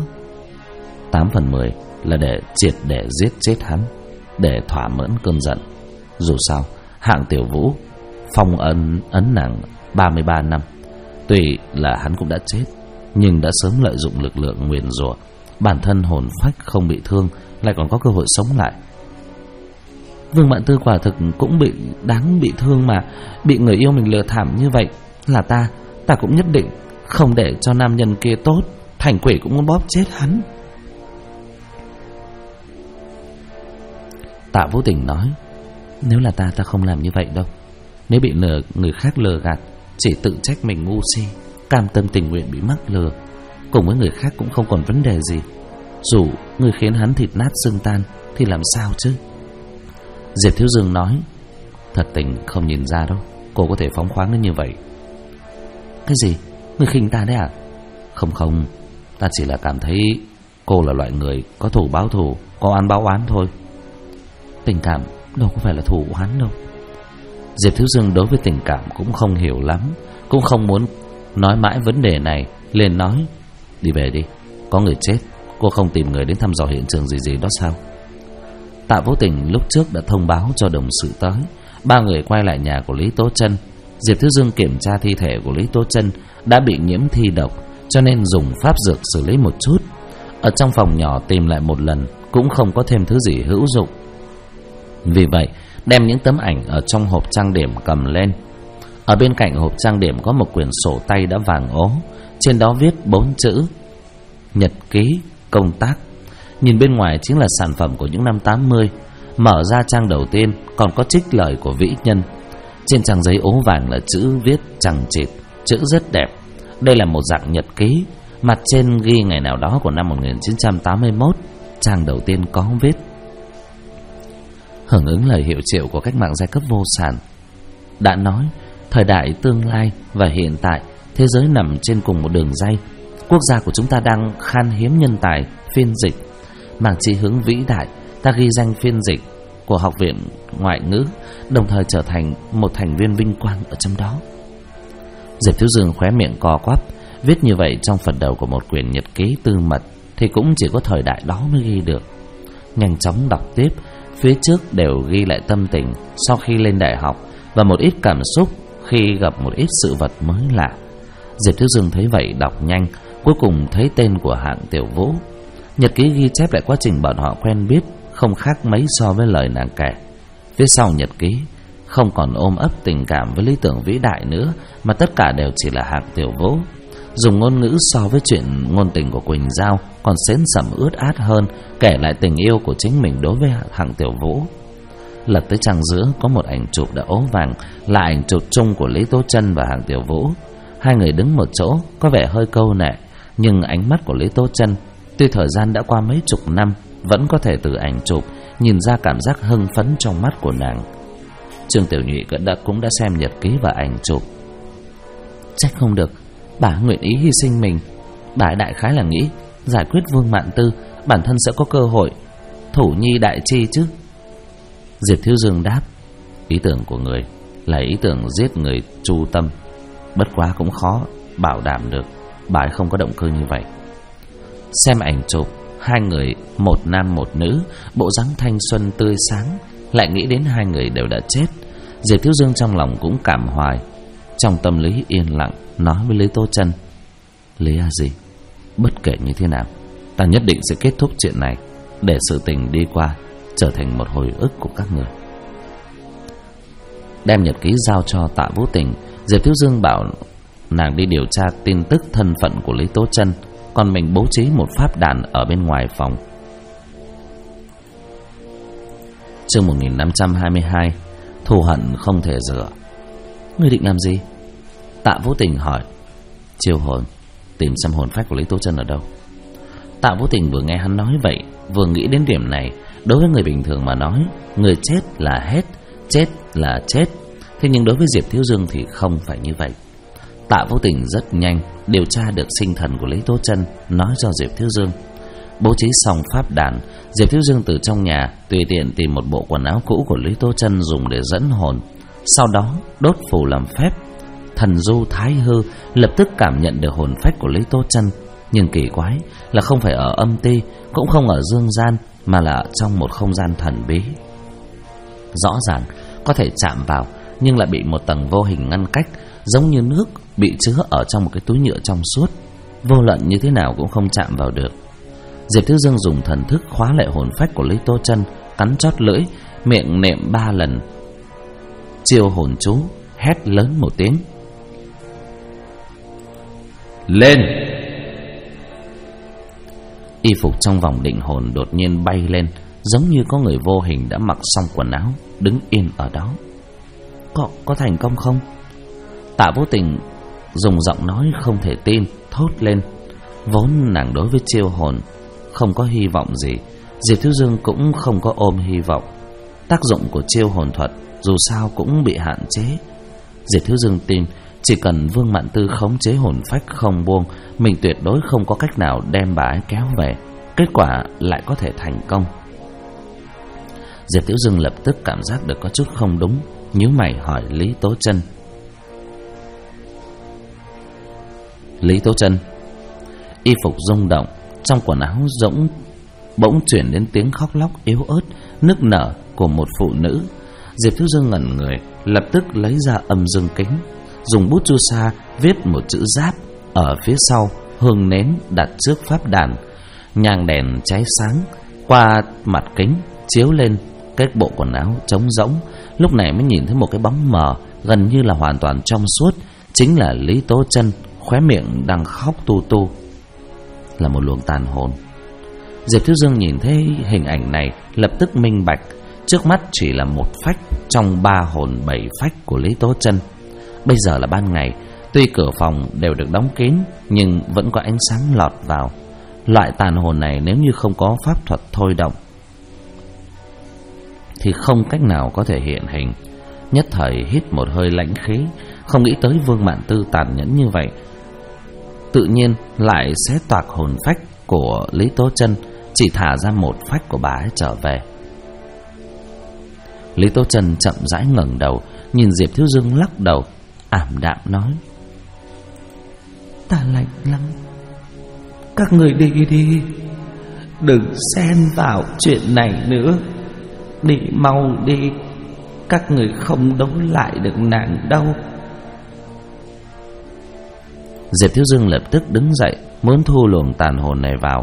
8/10 là để triệt để giết chết hắn, để thỏa mãn cơn giận. Dù sao Hạng Tiểu Vũ phong ấn nàng 33 năm. Tuy là hắn cũng đã chết, nhưng đã sớm lợi dụng lực lượng nguyền rủa, bản thân hồn phách không bị thương, lại còn có cơ hội sống lại. Vương Mạn Tư quả thực cũng đáng bị thương mà. Bị người yêu mình lừa thảm như vậy, là ta cũng nhất định không để cho nam nhân kia tốt. Thành quỷ cũng muốn bóp chết hắn. Tạ Vũ Tình nói, nếu là ta không làm như vậy đâu. Nếu bị người khác lừa gạt, chỉ tự trách mình ngu si, cam tâm tình nguyện bị mắc lừa. Cùng với người khác cũng không còn vấn đề gì. Dù người khiến hắn thịt nát xương tan thì làm sao chứ? Diệp Thiếu Dương nói, thật tình không nhìn ra đâu, cô có thể phóng khoáng đến như vậy. Cái gì? Người khinh ta đấy à? Không, ta chỉ là cảm thấy cô là loại người có thù báo thù, có oán báo oán thôi. Tình cảm đâu có phải là thù oán đâu. Diệp Thiếu Dương đối với tình cảm cũng không hiểu lắm, cũng không muốn nói mãi vấn đề này, liền nói, đi về đi, có người chết, cô không tìm người đến thăm dò hiện trường gì đó sao? Tạ Vũ Tình lúc trước đã thông báo cho đồng sự tới. Ba người quay lại nhà của Lý Tố Chân. Diệp Thiếu Dương kiểm tra thi thể của Lý Tố Chân đã bị nhiễm thi độc, cho nên dùng pháp dược xử lý một chút. Ở trong phòng nhỏ tìm lại một lần cũng không có thêm thứ gì hữu dụng. Vì vậy đem những tấm ảnh ở trong hộp trang điểm cầm lên. Ở bên cạnh hộp trang điểm có một quyển sổ tay đã vàng ố, trên đó viết 4 chữ: nhật ký công tác. Nhìn bên ngoài chính là sản phẩm của những năm 80. Mở ra trang đầu tiên còn có trích lời của vĩ nhân. Trên trang giấy ố vàng là chữ viết chằng chịt, chữ rất đẹp. Đây là một dạng nhật ký. Mặt trên ghi ngày nào đó của năm 1981. Trang đầu tiên có viết: hưởng ứng lời hiệu triệu của cách mạng giai cấp vô sản. Đã nói, thời đại tương lai và hiện tại, thế giới nằm trên cùng một đường ray. Quốc gia của chúng ta đang khan hiếm nhân tài phiên dịch. Mang chí hướng vĩ đại, ta ghi danh phiên dịch của Học viện Ngoại ngữ, đồng thời trở thành một thành viên vinh quang ở trong đó. Diệp Thiếu Dương khóe miệng co quắp. Viết như vậy trong phần đầu của một quyển nhật ký tư mật thì cũng chỉ có thời đại đó mới ghi được. Nhanh chóng đọc tiếp, phía trước đều ghi lại tâm tình sau khi lên đại học và một ít cảm xúc khi gặp một ít sự vật mới lạ. Diệp Thiếu Dương thấy vậy đọc nhanh, cuối cùng thấy tên của Hạng Tiểu Vũ. Nhật ký ghi chép lại quá trình bọn họ quen biết, không khác mấy so với lời nàng kể. Phía sau nhật ký không còn ôm ấp tình cảm với lý tưởng vĩ đại nữa, mà tất cả đều chỉ là Hạng Tiểu Vũ. Dùng ngôn ngữ so với chuyện ngôn tình của Quỳnh Giao còn xến sẩm ướt át hơn, kể lại tình yêu của chính mình đối với Hạng Tiểu Vũ. Lật tới trang giữa có một ảnh chụp đã ố vàng, là ảnh chụp chung của Lý Tố Chân và Hạng Tiểu Vũ. Hai người đứng một chỗ có vẻ hơi câu nệ, nhưng ánh mắt của Lý Tố Chân, tuy thời gian đã qua mấy chục năm vẫn có thể từ ảnh chụp nhìn ra cảm giác hưng phấn trong mắt của nàng. Trương Tiểu Nhụy cũng đã xem nhật ký và ảnh chụp. Trách không được, bà nguyện ý hy sinh mình. Bà đại khái là nghĩ giải quyết Vương Mạn Tư, bản thân sẽ có cơ hội thủ nhi đại chi chứ. Diệp Thiếu Dương đáp, ý tưởng của người là ý tưởng giết người chu tâm, bất quá cũng khó bảo đảm được bà ấy không có động cơ như vậy. Xem ảnh chụp, hai người một nam một nữ, bộ dáng thanh xuân tươi sáng, lại nghĩ đến hai người đều đã chết. Diệp Thiếu Dương trong lòng cũng cảm hoài, trong tâm lý yên lặng nói với Lý Tố Chân, Lý A Di, bất kể như thế nào, ta nhất định sẽ kết thúc chuyện này, để sự tình đi qua trở thành một hồi ức của các người. Đem nhật ký giao cho Tạ Vũ Tình, Diệp Thiếu Dương bảo nàng đi điều tra tin tức thân phận của Lý Tố Chân, còn mình bố trí một pháp đàn ở bên ngoài phòng. Chương 1522, thù hận không thể rửa. Ngươi định làm gì? Tạ Vũ Tình hỏi. Chiêu hồn, tìm xem hồn phách của Lý Tố Chân ở đâu. Tạ Vũ Tình vừa nghe hắn nói vậy, vừa nghĩ đến điểm này. Đối với người bình thường mà nói, người chết là hết, chết là chết. Thế nhưng đối với Diệp Thiếu Dương thì không phải như vậy. Tạ Vũ Tình rất nhanh điều tra được sinh thần của Lý Tố Chân, nói cho Diệp Thiếu Dương. Bố trí xong pháp đàn, Diệp Thiếu Dương từ trong nhà tùy tiện tìm một bộ quần áo cũ của Lý Tố Chân dùng để dẫn hồn, sau đó đốt phù làm phép. Thần du thái hư lập tức cảm nhận được hồn phách của Lý Tố Chân, nhưng kỳ quái là không phải ở âm ti, cũng không ở dương gian, mà là trong một không gian thần bí. Rõ ràng có thể chạm vào, nhưng lại bị một tầng vô hình ngăn cách, giống như nước bị chứa ở trong một cái túi nhựa trong suốt, vô luận như thế nào cũng không chạm vào được. Diệp Thiếu Dương dùng thần thức khóa lại hồn phách của Lý Tố Chân, cắn chót lưỡi, miệng niệm 3 lần chiêu hồn chú, hét lớn một tiếng, lên! Y phục trong vòng định hồn đột nhiên bay lên, giống như có người vô hình đã mặc xong quần áo, đứng yên ở đó. Có thành công không? Tạ Vũ Tình dùng giọng nói không thể tin thốt lên. Vốn nàng đối với chiêu hồn không có hy vọng gì, Diệp Thiếu Dương cũng không có ôm hy vọng. Tác dụng của chiêu hồn thuật dù sao cũng bị hạn chế. Diệp Thiếu Dương tin chỉ cần Vương Mạn Tư khống chế hồn phách không buông, mình tuyệt đối không có cách nào đem bà ấy kéo về. Kết quả lại có thể thành công. Diệp Thiếu Dương lập tức cảm giác được có chút không đúng, nhíu mày hỏi Lý Tố Chân. Lý Tố Chân. Y phục rung động, trong quần áo rỗng bỗng chuyển đến tiếng khóc lóc yếu ớt, nức nở của một phụ nữ. Diệp Thiếu Dương ngẩn người, lập tức lấy ra âm dương kính, dùng bút chu sa viết một chữ giáp ở phía sau, hương nến đặt trước pháp đàn, nhang đèn cháy sáng qua mặt kính chiếu lên cái bộ quần áo trống rỗng. Lúc này mới nhìn thấy một cái bóng mờ gần như là hoàn toàn trong suốt, chính là Lý Tố Chân, khóe miệng đang khóc tu tu, là một luồng tàn hồn. Diệp Thiếu Dương nhìn thấy hình ảnh này lập tức minh bạch, trước mắt chỉ là một phách trong 3 hồn 7 phách của Lý Tố Chân. Bây giờ là ban ngày, tuy cửa phòng đều được đóng kín, nhưng vẫn có ánh sáng lọt vào. Loại tàn hồn này nếu như không có pháp thuật thôi động thì không cách nào có thể hiện hình. Nhất thời hít một hơi lãnh khí, không nghĩ tới Vương Mạn Tư tàn nhẫn như vậy, tự nhiên lại xé toạc hồn phách của Lý Tố Chân, chỉ thả ra một phách của bà ấy trở về. Lý Tố Chân chậm rãi ngẩng đầu, nhìn Diệp Thiếu Dương lắc đầu, ảm đạm nói: Ta lạnh lắm, các người đi đi, đừng xen vào chuyện này nữa. Đi mau đi, các người không đấu lại được nàng đâu. Diệp Thiếu Dương lập tức đứng dậy, muốn thu luồng tàn hồn này vào.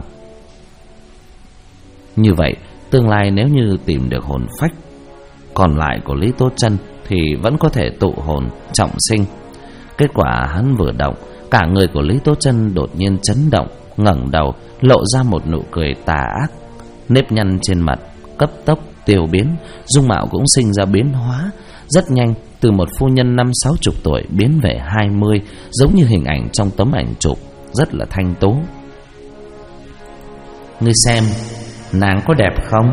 Như vậy, tương lai nếu như tìm được hồn phách còn lại của Lý Tố Chân thì vẫn có thể tụ hồn trọng sinh. Kết quả hắn vừa động, cả người của Lý Tố Chân đột nhiên chấn động, ngẩng đầu, lộ ra một nụ cười tà ác. Nếp nhăn trên mặt cấp tốc tiêu biến, dung mạo cũng sinh ra biến hóa. Rất nhanh, từ một phu nhân 50-60 tuổi biến về 20, giống như hình ảnh trong tấm ảnh chụp, rất là thanh tú. Ngươi xem, nàng có đẹp không?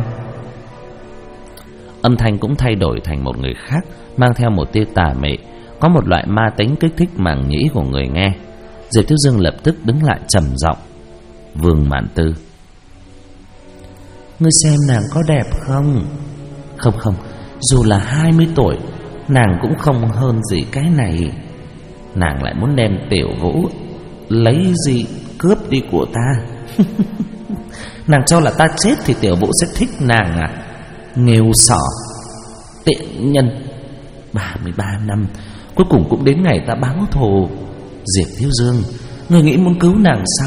Âm thanh cũng thay đổi thành một người khác, mang theo một tia tà mị, có một loại ma tính kích thích màng nhĩ của người nghe. Diệp Thiếu Dương lập tức đứng lại trầm giọng: Vương Mạn Tư, ngươi xem nàng có đẹp không? Không, dù là 20 tuổi, nàng cũng không hơn gì cái này. Nàng lại muốn đem Tiểu Vũ lấy gì cướp đi của ta. Nàng cho là ta chết thì Tiểu Vũ sẽ thích nàng à? Nghêu xỏ, tiện nhân. 33 năm cuối cùng cũng đến ngày ta báo thù. Diệp Thiếu Dương, ngươi nghĩ muốn cứu nàng sao?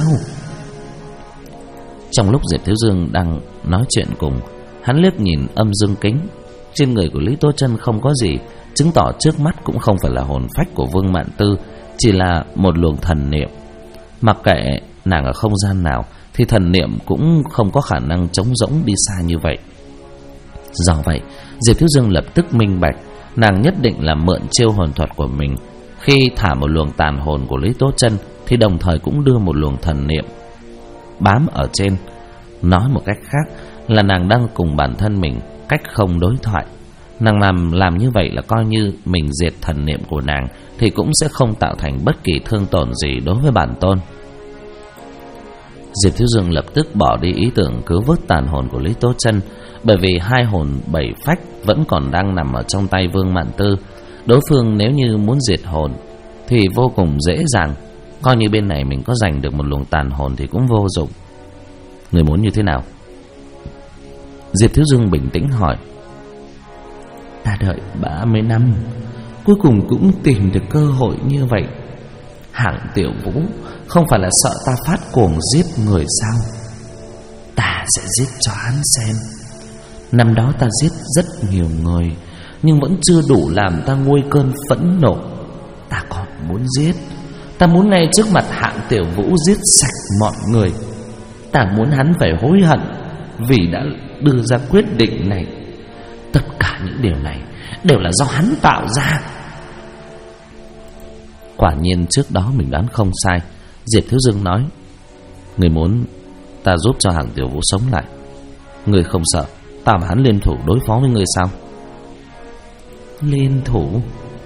Trong lúc Diệp Thiếu Dương đang nói chuyện cùng, hắn liếc nhìn âm dương kính. Trên người của Lý Tố Chân không có gì, chứng tỏ trước mắt cũng không phải là hồn phách của Vương Mạn Tư, chỉ là một luồng thần niệm. Mặc kệ nàng ở không gian nào thì thần niệm cũng không có khả năng trống rỗng đi xa như vậy. Do vậy, Diệp Thiếu Dương lập tức minh bạch, nàng nhất định là mượn chiêu hồn thuật của mình. Khi thả một luồng tàn hồn của Lý Tố Chân thì đồng thời cũng đưa một luồng thần niệm bám ở trên. Nói một cách khác là nàng đang cùng bản thân mình cách không đối thoại. Nàng làm như vậy là coi như mình diệt thần niệm của nàng thì cũng sẽ không tạo thành bất kỳ thương tổn gì đối với bản tôn. Diệp Thiếu Dương lập tức bỏ đi ý tưởng cứu vớt tàn hồn của Lý Tố Chân, bởi vì hai hồn bảy phách vẫn còn đang nằm ở trong tay Vương Mạn Tư. Đối phương nếu như muốn diệt hồn thì vô cùng dễ dàng, coi như bên này mình có giành được một luồng tàn hồn thì cũng vô dụng. Người muốn như thế nào? Diệp Thiếu Dương bình tĩnh hỏi. Ta đợi 30 năm, cuối cùng cũng tìm được cơ hội như vậy. Hạng Tiểu Vũ không phải là sợ ta phát cuồng giết người sao? Ta sẽ giết cho hắn xem. Năm đó ta giết rất nhiều người, nhưng vẫn chưa đủ làm ta nguôi cơn phẫn nộ. Ta còn muốn giết. Ta muốn ngay trước mặt Hạng Tiểu Vũ giết sạch mọi người. Ta muốn hắn phải hối hận vì đã đưa ra quyết định này. Tất cả những điều này đều là do hắn tạo ra. Quả nhiên trước đó mình đoán không sai. Diệp Thiếu Dương nói: Người muốn ta giúp cho Hạng Tiểu Vũ sống lại. Người không sợ ta và hắn liên thủ đối phó với người sao? Liên thủ?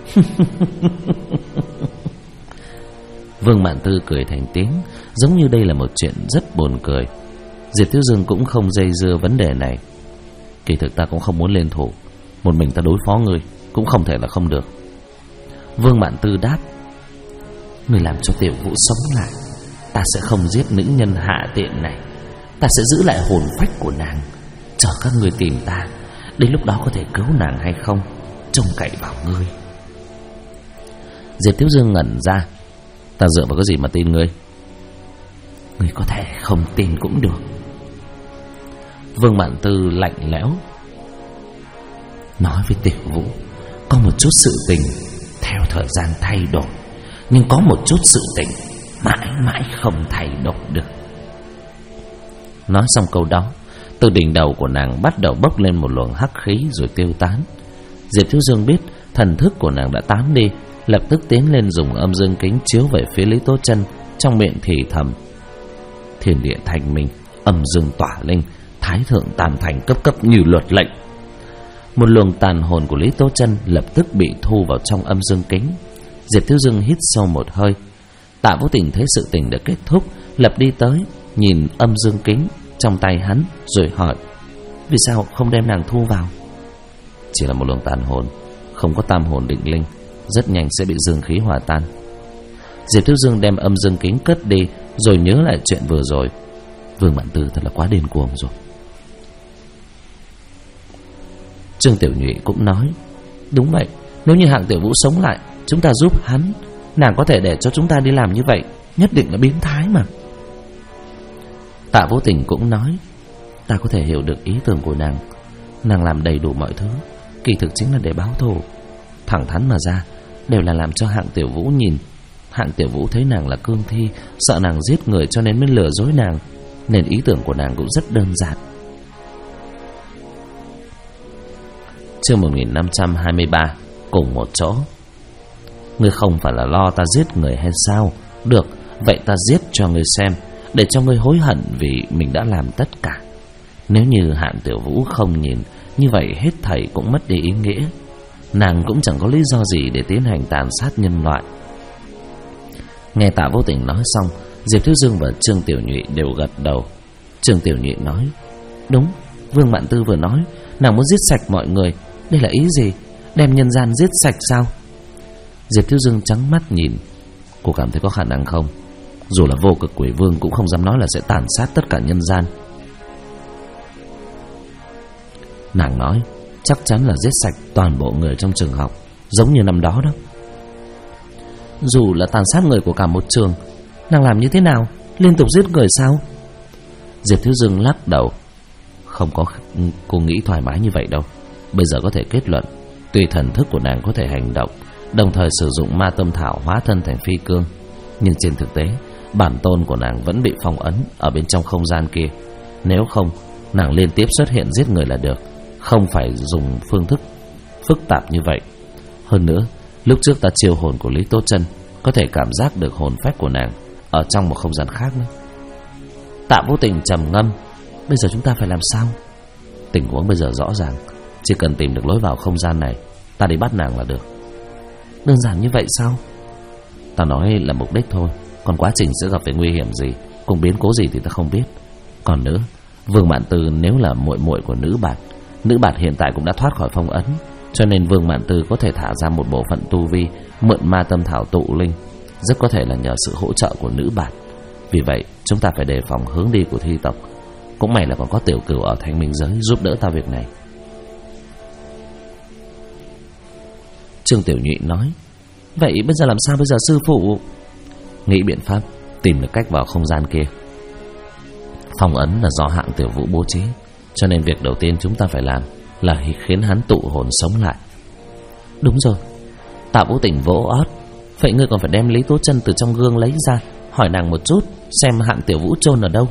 Vương Mạn Tư cười thành tiếng, giống như đây là một chuyện rất buồn cười. Diệp Thiếu Dương cũng không dây dưa vấn đề này. Kỳ thực ta cũng không muốn liên thủ, một mình ta đối phó ngươi cũng không thể là không được. Vương Mạn Tư đáp: Ngươi làm cho Tiểu Vũ sống lại, ta sẽ không giết nữ nhân hạ tiện này. Ta sẽ giữ lại hồn phách của nàng, chờ các ngươi tìm ta. Đến lúc đó có thể cứu nàng hay không, trông cậy vào ngươi. Diệp Thiếu Dương ngẩn ra. Ta dựa vào cái gì mà tin ngươi? Ngươi có thể không tin cũng được. Vương Mạn Tư lạnh lẽo nói với Tiểu Vũ: Có một chút sự tình theo thời gian thay đổi, nhưng có một chút sự tình mãi mãi không thay đổi được. Nói xong câu đó, từ đỉnh đầu của nàng bắt đầu bốc lên một luồng hắc khí rồi tiêu tán. Diệp Thiếu Dương biết thần thức của nàng đã tán đi, lập tức tiến lên dùng âm dương kính chiếu về phía Lý Tố Chân, trong miệng thì thầm: Thiên địa thành minh, âm dương tỏa linh, thái thượng tam thành cấp cấp như luật lệnh. Một luồng tàn hồn của Lý Tố Chân lập tức bị thu vào trong âm dương kính. Diệp Thiếu Dương hít sâu một hơi. Tạ Vũ Tình thấy sự tình đã kết thúc, lập đi tới nhìn âm dương kính trong tay hắn rồi hỏi: Vì sao không đem nàng thu vào? Chỉ là một luồng tàn hồn, không có tam hồn định linh, rất nhanh sẽ bị dương khí hòa tan. Diệp Thiếu Dương đem âm dương kính cất đi, rồi nhớ lại chuyện vừa rồi. Vương Mạn Tư thật là quá điên cuồng rồi. Trương Tiểu Nhụy cũng nói: Đúng vậy, nếu như Hạng Tiểu Vũ sống lại, chúng ta giúp hắn, nàng có thể để cho chúng ta đi làm như vậy, nhất định là biến thái mà. Tạ Vũ Tình cũng nói: Ta có thể hiểu được ý tưởng của nàng. Nàng làm đầy đủ mọi thứ, kỳ thực chính là để báo thù. Thẳng thắn mà ra, đều là làm cho Hạng Tiểu Vũ nhìn. Hạng Tiểu Vũ thấy nàng là cương thi, sợ nàng giết người cho nên mới lừa dối nàng, nên ý tưởng của nàng cũng rất đơn giản. Chương 1523. Cùng một chỗ. Ngươi không phải là lo ta giết người hay sao? Được, vậy ta giết cho ngươi xem, để cho ngươi hối hận vì mình đã làm tất cả. Nếu như Hạng Tiểu Vũ không nhìn, như vậy hết thảy cũng mất đi ý nghĩa. Nàng cũng chẳng có lý do gì để tiến hành tàn sát nhân loại. Nghe Tạ Vô Tình nói xong, Diệp Thiếu Dương và Trương Tiểu Nhụy đều gật đầu. Trương Tiểu Nhụy nói: đúng, Vương Mạn Tư vừa nói nàng muốn giết sạch mọi người. Đây là ý gì? Đem nhân gian giết sạch sao? Diệp Thiếu Dương trắng mắt nhìn. Cô cảm thấy có khả năng không? Dù là Vô Cực Quỷ Vương cũng không dám nói là sẽ tàn sát tất cả nhân gian. Nàng nói chắc chắn là giết sạch toàn bộ người trong trường học, giống như năm đó đó. Dù là tàn sát người của cả một trường, nàng làm như thế nào? Liên tục giết người sao? Diệp Thiếu Dương lắc đầu. Không có cô nghĩ thoải mái như vậy đâu. Bây giờ có thể kết luận, tùy thần thức của nàng có thể hành động, đồng thời sử dụng ma tâm thảo hóa thân thành phi cương, nhưng trên thực tế bản tôn của nàng vẫn bị phong ấn ở bên trong không gian kia. Nếu không, nàng liên tiếp xuất hiện giết người là được, không phải dùng phương thức phức tạp như vậy. Hơn nữa, lúc trước ta chiêu hồn của Lý Tố Chân, có thể cảm giác được hồn phách của nàng ở trong một không gian khác nữa. Tạ Vô Tình trầm ngâm. Bây giờ chúng ta phải làm sao? Tình huống bây giờ rõ ràng, chỉ cần tìm được lối vào không gian này, ta đi bắt nàng là được. Đơn giản như vậy sao? Ta nói là mục đích thôi, còn quá trình sẽ gặp phải nguy hiểm gì, cùng biến cố gì thì ta không biết. Còn nữa, Vương Mạn Tư nếu là muội muội của nữ bạt hiện tại cũng đã thoát khỏi phong ấn, cho nên Vương Mạn Tư có thể thả ra một bộ phận tu vi, mượn ma tâm thảo tụ linh, rất có thể là nhờ sự hỗ trợ của nữ bạt. Vì vậy chúng ta phải đề phòng hướng đi của thi tộc. Cũng may là còn có Tiểu Cửu ở Thanh Minh Giới giúp đỡ ta việc này. Trương Tiểu Nhụy nói: vậy bây giờ làm sao bây giờ sư phụ? Nghĩ biện pháp tìm được cách vào không gian kia. Phong ấn là do Hạng Tiểu Vũ bố trí, cho nên việc đầu tiên chúng ta phải làm là khiến hắn tụ hồn sống lại. Đúng rồi. Tạ Vô Tình vỗ ót. Vậy ngươi còn phải đem Lý Tố Chân từ trong gương lấy ra, hỏi nàng một chút xem Hạng Tiểu Vũ chôn ở đâu.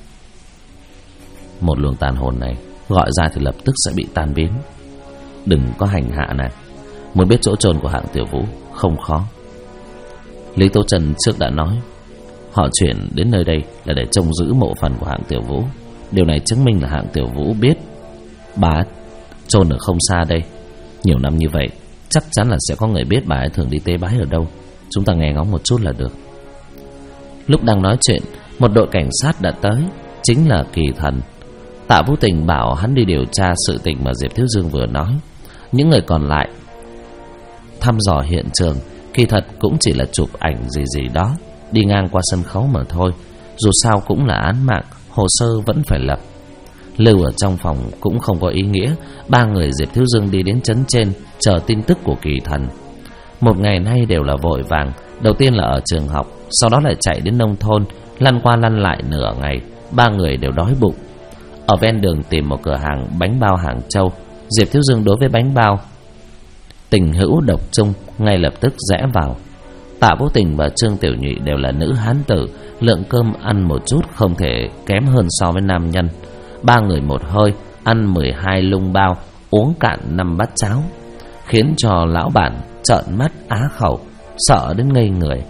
Một luồng tàn hồn này gọi ra thì lập tức sẽ bị tan biến. Đừng có hành hạ nàng. Muốn biết chỗ chôn của Hạng Tiểu Vũ không khó. Lý Tố Chân trước đã nói họ chuyển đến nơi đây là để trông giữ mộ phần của Hạng Tiểu Vũ. Điều này chứng minh là Hạng Tiểu Vũ biết bà chôn ở không xa đây. Nhiều năm như vậy, chắc chắn là sẽ có người biết bà ấy thường đi tế bái ở đâu. Chúng ta nghe ngóng một chút là được. Lúc đang nói chuyện, một đội cảnh sát đã tới, chính là Kỳ Thần. Tạ Vô Tình bảo hắn đi điều tra sự tình mà Diệp Thiếu Dương vừa nói. Những người còn lại thăm dò hiện trường, kỳ thật cũng chỉ là chụp ảnh gì đó, đi ngang qua sân khấu mà thôi. Dù sao cũng là án mạng, hồ sơ vẫn phải lập. Lưu ở trong phòng cũng không có ý nghĩa. Ba người Diệp Thiếu Dương đi đến trấn trên chờ tin tức của Kỳ Thần. Một ngày nay đều là vội vàng. Đầu tiên là ở trường học, sau đó lại chạy đến nông thôn, lăn qua lăn lại nửa ngày. Ba người đều đói bụng. Ở ven đường tìm một cửa hàng bánh bao Hàng Châu. Diệp Thiếu Dương đối với bánh bao tình hữu độc chung, ngay lập tức rẽ vào. Tạ Vô Tình và Trương Tiểu Nhụy đều là nữ hán tử, lượng cơm ăn một chút không thể kém hơn so với nam nhân. Ba người một hơi ăn 12 lung bao, uống cạn 5 bát cháo, khiến cho lão bản trợn mắt á khẩu, sợ đến ngây người.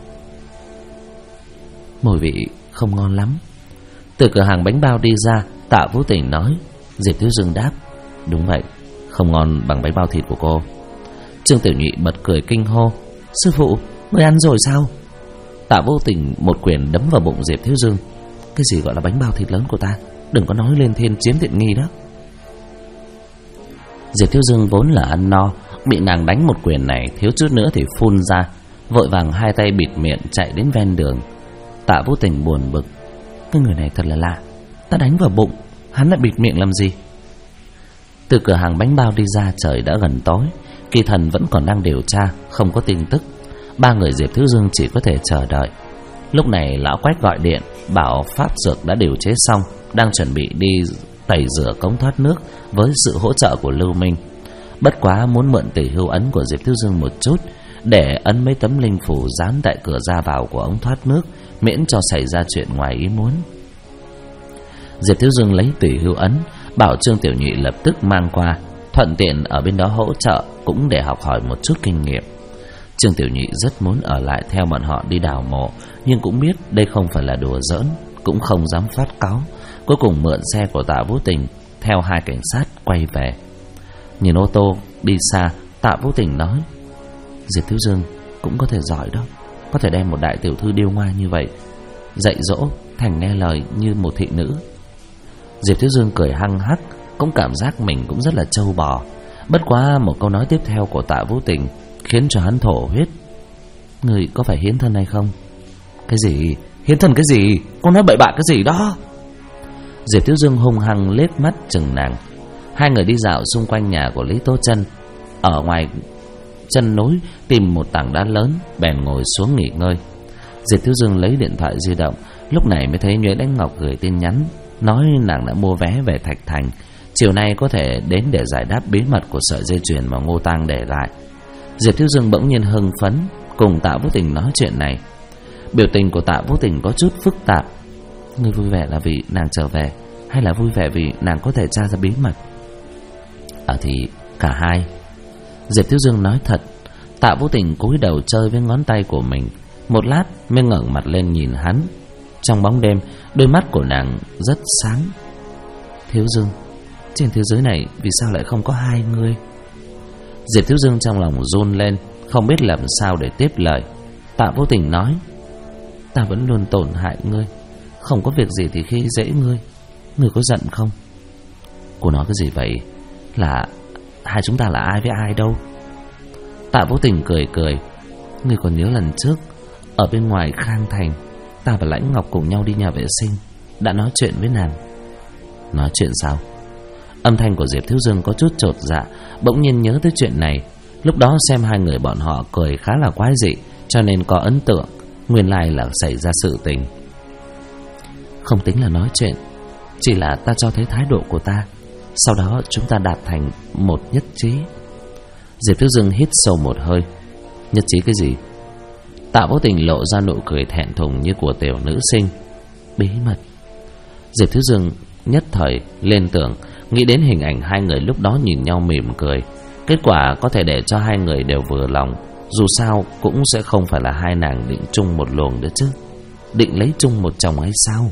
Mùi vị không ngon lắm. Từ cửa hàng bánh bao đi ra, Tạ Vô Tình nói. Diệp Thiếu Dương đáp: đúng vậy, không ngon bằng bánh bao thịt của cô. Trương Tiểu Nhụy bật cười kinh hô: sư phụ, ngươi ăn rồi sao? Tạ Vô Tình một quyền đấm vào bụng Diệp Thiếu Dương. Cái gì gọi là bánh bao thịt lớn của ta? Đừng có nói lên thiên chiếm tiện nghi đó. Diệp Thiếu Dương vốn là ăn no, bị nàng đánh một quyền này thiếu chút nữa thì phun ra, vội vàng hai tay bịt miệng chạy đến ven đường. Tạ Vô Tình buồn bực: cái người này thật là lạ, ta đánh vào bụng, hắn lại bịt miệng làm gì? Từ cửa hàng bánh bao đi ra, trời đã gần tối. Kỳ Thần vẫn còn đang điều tra, không có tin tức. Ba người Diệp Thiếu Dương chỉ có thể chờ đợi. Lúc này lão Quách gọi điện bảo pháp dược đã điều chế xong, đang chuẩn bị đi tẩy rửa cống thoát nước với sự hỗ trợ của Lưu Minh. Bất quá muốn mượn Tỷ Hưu ấn của Diệp Thiếu Dương một chút, để ấn mấy tấm linh phủ dán tại cửa ra vào của ống thoát nước, miễn cho xảy ra chuyện ngoài ý muốn. Diệp Thiếu Dương lấy Tỷ Hưu ấn, bảo Trương Tiểu Nhụy lập tức mang qua, thuận tiện ở bên đó hỗ trợ, cũng để học hỏi một chút kinh nghiệm. Trương Tiểu Nhụy rất muốn ở lại theo bọn họ đi đào mộ, nhưng cũng biết đây không phải là đùa giỡn, cũng không dám phát cáu. Cuối cùng mượn xe của Tạ Vô Tình theo hai cảnh sát quay về. Nhìn ô tô đi xa, Tạ Vũ Tình nói: Diệp Thiếu Dương cũng có thể giỏi đó, có thể đem một đại tiểu thư điêu ngoa như vậy dạy dỗ thành nghe lời như một thị nữ. Diệp Thiếu Dương cười hăng hắc, cũng cảm giác mình cũng rất là trâu bò. Bất quá một câu nói tiếp theo của Tạ Vũ Tình khiến cho hắn thổ huyết. Người có phải hiến thân hay không? Cái gì? Hiến thân cái gì? Con nói bậy bạ cái gì đó? Diệp Thiếu Dương hung hăng liếc mắt chừng nàng. Hai người đi dạo xung quanh nhà của Lý Tố Chân. Ở ngoài chân núi tìm một tảng đá lớn, bèn ngồi xuống nghỉ ngơi. Diệp Thiếu Dương lấy điện thoại di động, lúc này mới thấy Nhuế Đánh Ngọc gửi tin nhắn nói nàng đã mua vé về Thạch Thành, chiều nay có thể đến để giải đáp bí mật của sợi dây chuyền mà Ngô Tăng để lại. Diệp Thiếu Dương bỗng nhiên hưng phấn cùng Tạ Vũ Tình nói chuyện này. Biểu tình của Tạ Vũ Tình có chút phức tạp. Người vui vẻ là vì nàng trở về, hay là vui vẻ vì nàng có thể tra ra bí mật? Thì cả hai. Diệp Thiếu Dương nói thật. Tạ Vũ Tình cúi đầu chơi với ngón tay của mình, một lát mới ngẩng mặt lên nhìn hắn. Trong bóng đêm, đôi mắt của nàng rất sáng. Thiếu Dương, trên thế giới này vì sao lại không có hai người? Diệp Thiếu Dương trong lòng run lên, không biết làm sao để tiếp lời. Tạ Vũ Tình nói: Ta vẫn luôn tổn hại ngươi, không có việc gì thì khi dễ ngươi. Ngươi có giận không? Cô nói cái gì vậy? Là hai chúng ta là ai với ai đâu? Tạ Vũ Tình cười cười. Ngươi còn nhớ lần trước ở bên ngoài Khang Thành, ta và Lãnh Ngọc cùng nhau đi nhà vệ sinh, đã nói chuyện với nàng. Nói chuyện sao? Âm thanh của Diệp Thiếu Dương có chút chột dạ, bỗng nhiên nhớ tới chuyện này. Lúc đó xem hai người bọn họ cười khá là quái dị, cho nên có ấn tượng. Nguyên lai là xảy ra sự tình. Không tính là nói chuyện, chỉ là ta cho thấy thái độ của ta, sau đó chúng ta đạt thành một nhất trí. Diệp Thiếu Dương hít sâu một hơi. Nhất trí cái gì? Tạ Vũ Tình lộ ra nụ cười thẹn thùng như của tiểu nữ sinh. Bí mật. Diệp Thiếu Dương nhất thời lên tưởng, nghĩ đến hình ảnh hai người lúc đó nhìn nhau mỉm cười. Kết quả có thể để cho hai người đều vừa lòng. Dù sao cũng sẽ không phải là hai nàng định chung một luồng nữa chứ. Định lấy chung một chồng hay sao?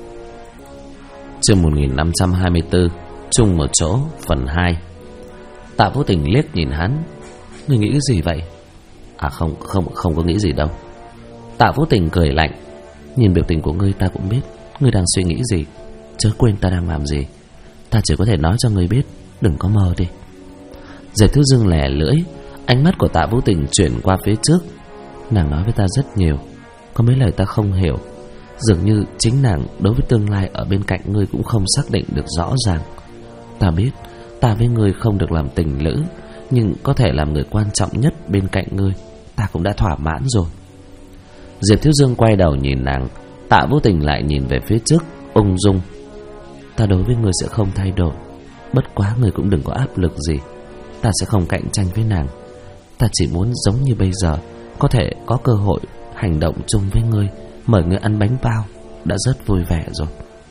Chương 1524, chung một chỗ, phần 2. Tạ Vũ Tình liếc nhìn hắn. Ngươi nghĩ cái gì vậy? Không có nghĩ gì đâu. Tạ Vũ Tình cười lạnh. Nhìn biểu tình của ngươi ta cũng biết ngươi đang suy nghĩ gì. Chớ quên ta đang làm gì. Ta chỉ có thể nói cho ngươi biết, đừng có mơ đi. Diệp Thiếu Dương lẻ lưỡi. Ánh mắt của Tạ Vũ Tình chuyển qua phía trước. Nàng nói với ta rất nhiều, có mấy lời ta không hiểu. Dường như chính nàng đối với tương lai ở bên cạnh ngươi cũng không xác định được rõ ràng. Ta biết ta với ngươi không được làm tình lữ, nhưng có thể làm người quan trọng nhất bên cạnh ngươi, ta cũng đã thỏa mãn rồi. Diệp Thiếu Dương quay đầu nhìn nàng. Tạ Vũ Tình lại nhìn về phía trước, ung dung. Ta đối với ngươi sẽ không thay đổi, bất quá ngươi cũng đừng có áp lực gì. Ta sẽ không cạnh tranh với nàng. Ta chỉ muốn giống như bây giờ, có thể có cơ hội hành động chung với ngươi, mời ngươi ăn bánh bao, đã rất vui vẻ rồi.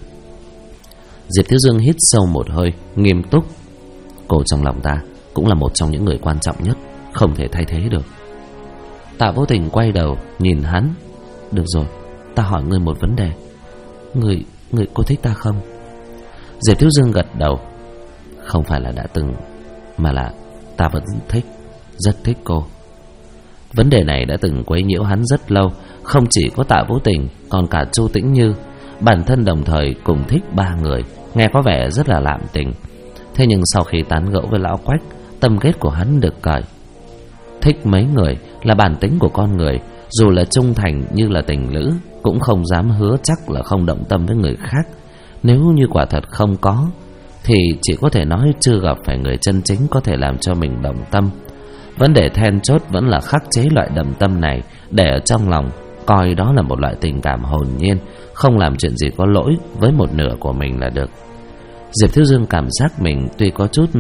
Diệp Thiếu Dương hít sâu một hơi, nghiêm túc. Cô trong lòng ta cũng là một trong những người quan trọng nhất, không thể thay thế được. Tạ Vũ Tình quay đầu nhìn hắn. Được rồi, ta hỏi ngươi một vấn đề. Ngươi có thích ta không? Diệp Thiếu Dương gật đầu. Không phải là đã từng, mà là ta vẫn thích, rất thích cô. Vấn đề này đã từng quấy nhiễu hắn rất lâu. Không chỉ có Tạ Vũ Tình, còn cả Chu Tĩnh Như. Bản thân đồng thời cùng thích ba người, nghe có vẻ rất là lạm tình. Thế nhưng sau khi tán gẫu với Lão Quách, tâm kết của hắn được cởi. Thích mấy người là bản tính của con người. Dù là trung thành như là tình lữ, cũng không dám hứa chắc là không động tâm với người khác. Nếu như quả thật không có, thì chỉ có thể nói chưa gặp phải người chân chính có thể làm cho mình động tâm. Vấn đề then chốt vẫn là khắc chế loại đầm tâm này, để ở trong lòng, coi đó là một loại tình cảm hồn nhiên, không làm chuyện gì có lỗi với một nửa của mình là được. Diệp Thiếu Dương cảm giác mình tuy có chút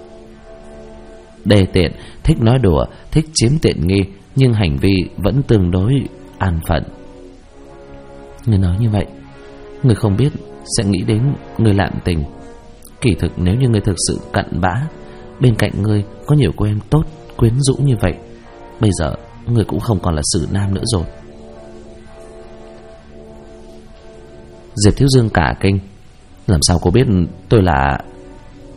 đề tiện, thích nói đùa, thích chiếm tiện nghi, nhưng hành vi vẫn tương đối an phận. Người nói như vậy, người không biết sẽ nghĩ đến người lạm tình. Kỳ thực nếu như người thực sự cặn bã, bên cạnh người có nhiều cô em tốt, quyến rũ như vậy, bây giờ người cũng không còn là Sử Nam nữa rồi. Diệp Thiếu Dương cả kinh. Làm sao cô biết tôi là...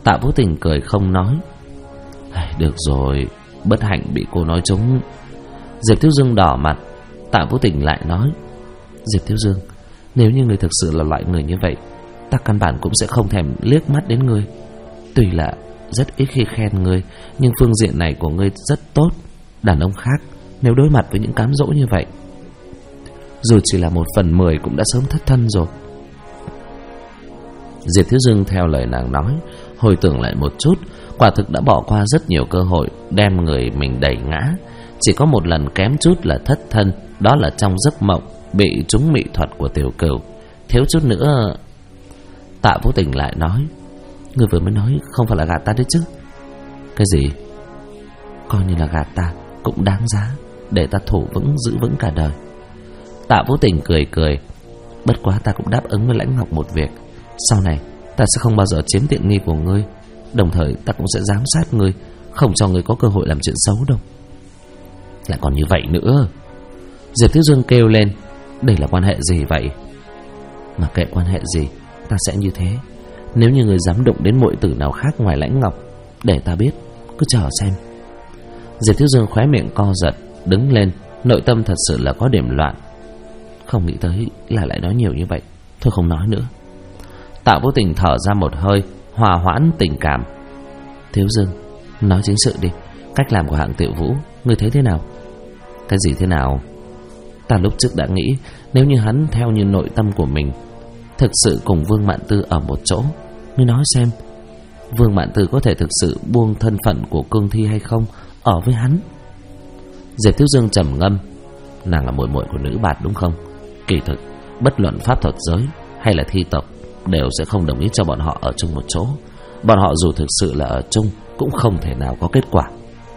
Tạ Vũ Tình cười không nói. Được rồi, bất hạnh bị cô nói trúng. Diệp Thiếu Dương đỏ mặt. Tạ Vũ Tình lại nói, Diệp Thiếu Dương, nếu như người thực sự là loại người như vậy, ta căn bản cũng sẽ không thèm liếc mắt đến người. Tuy là rất ít khi khen người, nhưng phương diện này của ngươi rất tốt. Đàn ông khác nếu đối mặt với những cám dỗ như vậy, dù chỉ là 1/10 cũng đã sớm thất thân rồi. Diệp Thiếu Dương theo lời nàng nói, hồi tưởng lại một chút, quả thực đã bỏ qua rất nhiều cơ hội đem người mình đẩy ngã. Chỉ có một lần kém chút là thất thân, đó là trong giấc mộng bị trúng mị thuật của Tiểu Cửu. Thiếu chút nữa. Tạ Vũ Tình lại nói, ngươi vừa mới nói không phải là gạt ta đấy chứ? Cái gì? Coi như là gạt ta cũng đáng giá, để ta thủ vững giữ vững cả đời. Tạ Vũ Tình cười cười, bất quá ta cũng đáp ứng với Lãnh Ngọc một việc. Sau này ta sẽ không bao giờ chiếm tiện nghi của ngươi, đồng thời ta cũng sẽ giám sát ngươi, không cho ngươi có cơ hội làm chuyện xấu đâu. Lại còn như vậy nữa. Diệp Thiếu Dương kêu lên, đây là quan hệ gì vậy? Mà kệ quan hệ gì, ta sẽ như thế. Nếu như người dám đụng đến muội tử nào khác ngoài Lãnh Ngọc, để ta biết, cứ chờ xem. Diệp Thiếu Dương khóe miệng co giật, đứng lên, nội tâm thật sự là có điểm loạn. Không nghĩ tới là lại nói nhiều như vậy, thôi không nói nữa. Tạ Vũ Tình thở ra một hơi, hòa hoãn tình cảm. Thiếu Dương, nói chính sự đi. Cách làm của hạng Tiểu Vũ, ngươi thấy thế nào? Cái gì thế nào? Ta lúc trước đã nghĩ, nếu như hắn theo như nội tâm của mình, thực sự cùng Vương Mạn Tư ở một chỗ, ngươi nói xem, Vương Mạn Tư có thể thực sự buông thân phận của cương thi hay không ở với hắn? Diệp Thiếu Dương trầm ngâm. Nàng là muội muội của nữ bạt đúng không? Kỳ thực, bất luận pháp thuật giới hay là thi tộc đều sẽ không đồng ý cho bọn họ ở chung một chỗ. Bọn họ dù thực sự là ở chung cũng không thể nào có kết quả.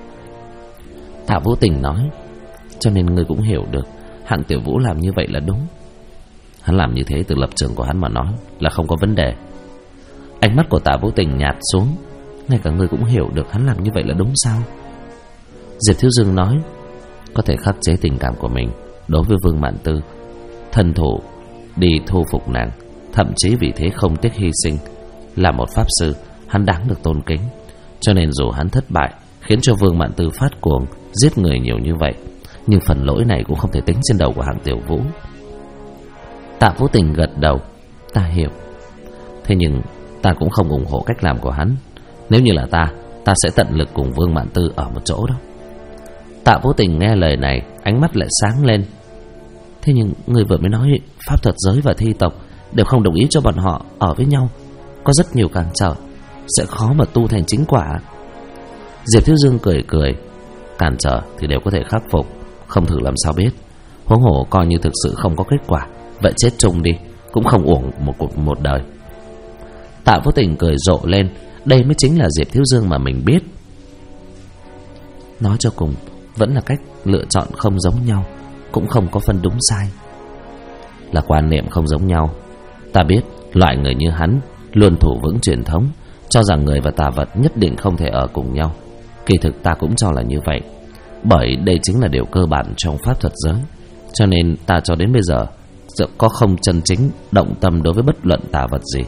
Tạ Vũ Tình nói, cho nên ngươi cũng hiểu được hạng Tiểu Vũ làm như vậy là đúng. Hắn làm như thế từ lập trường của hắn mà nói là không có vấn đề. Ánh mắt của Tạ Vũ Tình nhạt xuống. Ngay cả ngươi cũng hiểu được hắn làm như vậy là đúng sao? Diệp Thiếu Dương nói, có thể khắc chế tình cảm của mình đối với Vương Mạn Tư, thân thủ đi thu phục nàng, thậm chí vì thế không tiếc hy sinh. Là một pháp sư, hắn đáng được tôn kính. Cho nên dù hắn thất bại, khiến cho Vương Mạn Tư phát cuồng, giết người nhiều như vậy, nhưng phần lỗi này cũng không thể tính trên đầu của hạng Tiểu Vũ. Tạ Vũ Tình gật đầu, ta hiểu. Thế nhưng ta cũng không ủng hộ cách làm của hắn. Nếu như là ta sẽ tận lực cùng Vương Mạn Tư ở một chỗ đó. Tạ Vũ Tình nghe lời này, ánh mắt lại sáng lên. Thế nhưng người vừa mới nói pháp thuật giới và thi tộc đều không đồng ý cho bọn họ ở với nhau, có rất nhiều cản trở, sẽ khó mà tu thành chính quả. Diệp Thiếu Dương cười cười, cản trở thì đều có thể khắc phục, không thử làm sao biết. Huống hồ coi như thực sự không có kết quả, vậy chết chung đi, cũng không uổng một đời. Tạ Vũ Tình cười rộ lên, đây mới chính là Diệp Thiếu Dương mà mình biết. Nói cho cùng vẫn là cách lựa chọn không giống nhau, cũng không có phân đúng sai. Là quan niệm không giống nhau. Ta biết loại người như hắn luôn thủ vững truyền thống, cho rằng người và tà vật nhất định không thể ở cùng nhau. Kỳ thực ta cũng cho là như vậy, bởi đây chính là điều cơ bản trong pháp thuật giới. Cho nên ta cho đến bây giờ có không chân chính động tâm đối với bất luận tà vật gì.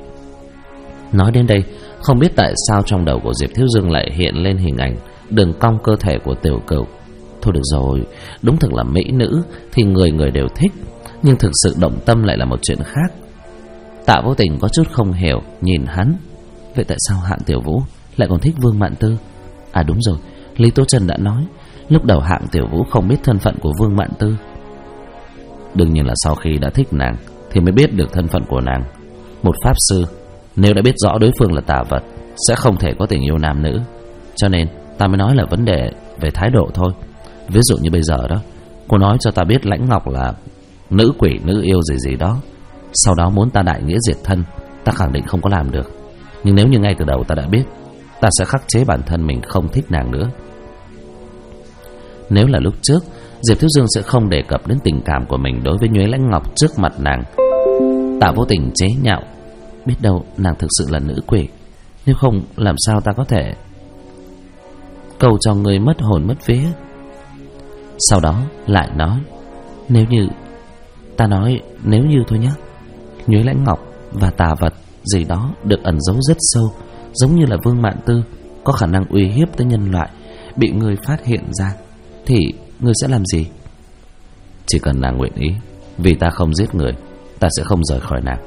Nói đến đây, không biết tại sao trong đầu của Diệp Thiếu Dương lại hiện lên hình ảnh đường cong cơ thể của Tiểu Cửu. Thôi được rồi, đúng thật là mỹ nữ thì người người đều thích, nhưng thực sự động tâm lại là một chuyện khác. Tạ Vô Tình có chút không hiểu, nhìn hắn. Vậy tại sao hạng Tiểu Vũ lại còn thích Vương Mạn Tư? À đúng rồi, Lý Tố Trần đã nói lúc đầu hạng Tiểu Vũ không biết thân phận của Vương Mạn Tư. Đương nhiên là sau khi đã thích nàng thì mới biết được thân phận của nàng. Một pháp sư nếu đã biết rõ đối phương là tà vật sẽ không thể có tình yêu nam nữ. Cho nên ta mới nói là vấn đề về thái độ thôi. Ví dụ như bây giờ đó, cô nói cho ta biết Lãnh Ngọc là nữ quỷ nữ yêu gì đó, sau đó muốn ta đại nghĩa diệt thân, ta khẳng định không có làm được. Nhưng nếu như ngay từ đầu ta đã biết, ta sẽ khắc chế bản thân mình không thích nàng nữa. Nếu là lúc trước, Diệp Thiếu Dương sẽ không đề cập đến tình cảm của mình đối với Nhuế Lãnh Ngọc trước mặt nàng. Tạ Vô Tình chế nhạo, biết đâu nàng thực sự là nữ quỷ, nếu không làm sao ta có thể cầu cho người mất hồn mất vía. Sau đó lại nói, nếu như thôi nhé, Nhuế Lãnh Ngọc và tà vật gì đó được ẩn giấu rất sâu, giống như là Vương Mạn Tư, có khả năng uy hiếp tới nhân loại. Bị người phát hiện ra thì ngươi sẽ làm gì? Chỉ cần nàng nguyện ý, vì ta không giết người, ta sẽ không rời khỏi nàng.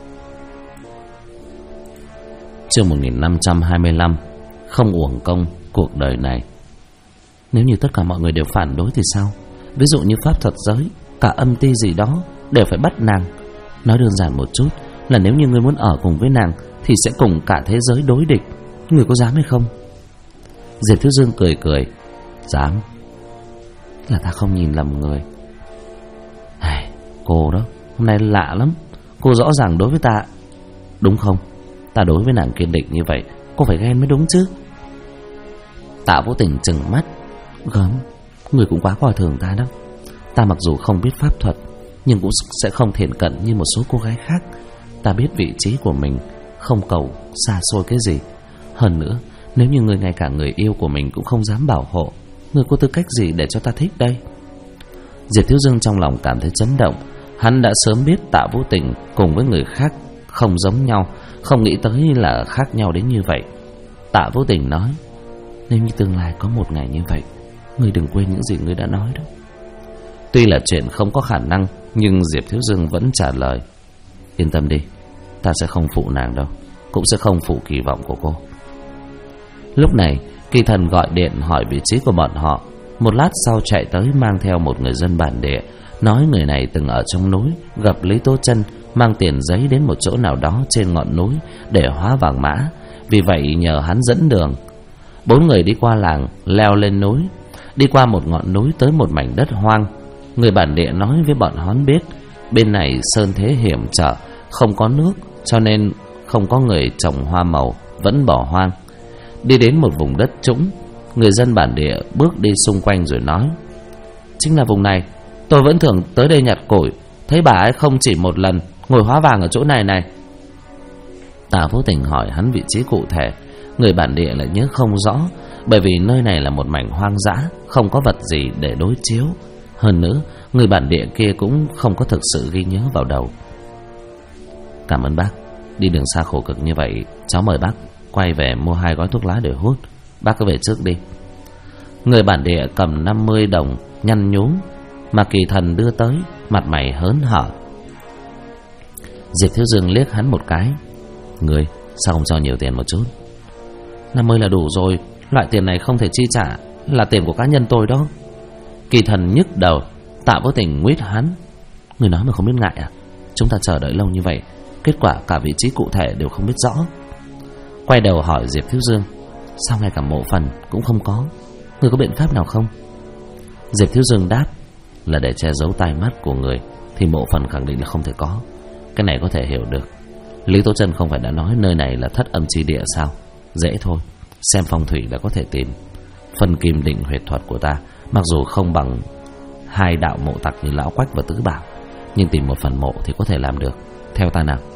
Chương 1525. Không uổng công cuộc đời này. Nếu như tất cả mọi người đều phản đối thì sao? Ví dụ như pháp thuật giới, cả âm ti gì đó đều phải bắt nàng. Nói đơn giản một chút là nếu như ngươi muốn ở cùng với nàng thì sẽ cùng cả thế giới đối địch. Ngươi có dám hay không? Diệp Thiếu Dương cười cười. Dám. Là ta không nhìn lầm người. Cô đó, hôm nay lạ lắm. Cô rõ ràng đối với ta, đúng không? Ta đối với nàng kiên định như vậy, cô phải ghen mới đúng chứ. Tạ Vô Tình trừng mắt. Gớm, người cũng quá coi thường ta đó. Ta mặc dù không biết pháp thuật, nhưng cũng sẽ không thiện cận như một số cô gái khác. Ta biết vị trí của mình, không cầu xa xôi cái gì. Hơn nữa, nếu như người ngay cả người yêu của mình cũng không dám bảo hộ, người có tư cách gì để cho ta thích đây? Diệp Thiếu Dương trong lòng cảm thấy chấn động. Hắn đã sớm biết Tạ Vô Tình cùng với người khác không giống nhau, không nghĩ tới là khác nhau đến như vậy. Tạ Vô Tình nói: nếu như tương lai có một ngày như vậy, ngươi đừng quên những gì ngươi đã nói đó. Tuy là chuyện không có khả năng, nhưng Diệp Thiếu Dương vẫn trả lời: yên tâm đi, ta sẽ không phụ nàng đâu, cũng sẽ không phụ kỳ vọng của cô. Lúc này Kỳ Thần gọi điện hỏi vị trí của bọn họ. Một lát sau chạy tới mang theo một người dân bản địa, nói người này từng ở trong núi gặp Lý Tố Chân mang tiền giấy đến một chỗ nào đó trên ngọn núi để hóa vàng mã, vì vậy nhờ hắn dẫn đường. 4 người đi qua làng, leo lên núi, đi qua một ngọn núi tới một mảnh đất hoang. Người bản địa nói với bọn hắn biết bên này sơn thế hiểm trở, không có nước, cho nên không có người trồng hoa màu, vẫn bỏ hoang. Đi đến một vùng đất trũng, người dân bản địa bước đi xung quanh rồi nói: chính là vùng này, tôi vẫn thường tới đây nhặt củi, thấy bà ấy không chỉ một lần ngồi hóa vàng ở chỗ này này. Tạ Vô Tình hỏi hắn vị trí cụ thể, người bản địa lại nhớ không rõ, bởi vì nơi này là một mảnh hoang dã, không có vật gì để đối chiếu. Hơn nữa, người bản địa kia cũng không có thực sự ghi nhớ vào đầu. Cảm ơn bác, đi đường xa khổ cực như vậy, cháu mời bác quay về mua 2 gói thuốc lá để hút. Bác cứ về trước đi. Người bản địa cầm 50 đồng nhăn nhúm mà Kỳ Thần đưa tới, mặt mày hớn hở. Diệp Thiếu Dương liếc hắn một cái: người sao không cho nhiều tiền một chút? 50 là đủ rồi, loại tiền này không thể chi trả, là tiền của cá nhân tôi đó. Kỳ Thần nhức đầu. Tạ Vô Tình nguyết hắn: người nói mà không biết ngại à? Chúng ta chờ đợi lâu như vậy, kết quả cả vị trí cụ thể đều không biết rõ. Quay đầu hỏi Diệp Thiếu Dương: sao ngay cả mộ phần cũng không có? Người có biện pháp nào không? Diệp Thiếu Dương đáp: là để che giấu tai mắt của người thì mộ phần khẳng định là không thể có. Cái này có thể hiểu được. Lý Tố Chân không phải đã nói nơi này là thất âm chi địa sao? Dễ thôi, xem phong thủy là có thể tìm. Phân kim định huyệt thuật của ta mặc dù không bằng 2 đạo mộ tặc như Lão Quách và Tứ Bảo, nhưng tìm một phần mộ thì có thể làm được. Theo ta nào.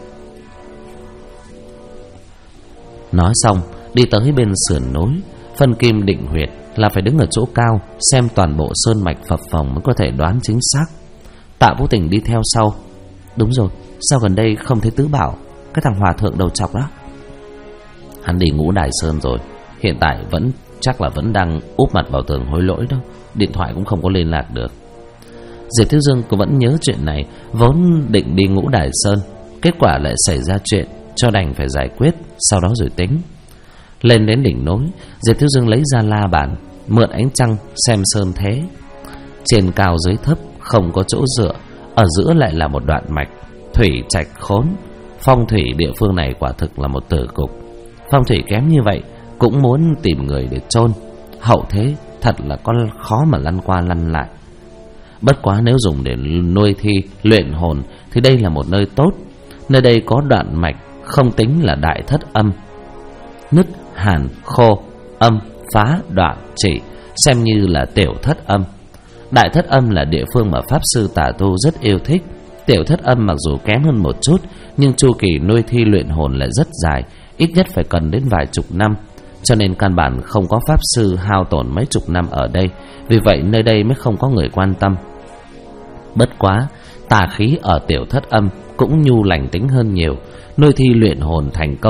Nói xong đi tới bên sườn núi. Phân kim định huyệt là phải đứng ở chỗ cao, xem toàn bộ sơn mạch phập phồng mới có thể đoán chính xác. Tạ Vô Tình đi theo sau: đúng rồi, sao gần đây không thấy Tứ Bảo, cái thằng hòa thượng đầu chọc đó? Hắn đi Ngũ Đài Sơn rồi, hiện tại chắc là vẫn đang úp mặt vào tường hối lỗi đó, điện thoại cũng không có liên lạc được. Diệp Thiếu Dương cũng vẫn nhớ chuyện này, vốn định đi Ngũ Đài Sơn, kết quả lại xảy ra chuyện, cho đành phải giải quyết, sau đó rồi tính. Lên đến đỉnh núi, Diệp Thiếu Dương lấy ra la bàn, mượn ánh trăng xem sơn thế. Trên cao dưới thấp, không có chỗ dựa, ở giữa lại là một đoạn mạch, thủy trạch khốn. Phong thủy địa phương này quả thực là một tử cục. Phong thủy kém như vậy cũng muốn tìm người để chôn, hậu thế thật là có khó mà lăn qua lăn lại. Bất quá nếu dùng để nuôi thi, luyện hồn thì đây là một nơi tốt. Nơi đây có đoạn mạch không tính là đại thất âm: nứt, hàn, khô, âm, phá, đoạn, chỉ, xem như là tiểu thất âm. Đại thất âm là địa phương mà pháp sư tà tu rất yêu thích. Tiểu thất âm mặc dù kém hơn một chút, nhưng chu kỳ nuôi thi luyện hồn lại rất dài, ít nhất phải cần đến vài chục năm. Cho nên căn bản không có pháp sư hao tổn mấy chục năm ở đây, vì vậy nơi đây mới không có người quan tâm. Bất quá tà khí ở tiểu thất âm cũng nhu lành tính hơn nhiều. Nuôi thi luyện hồn thành công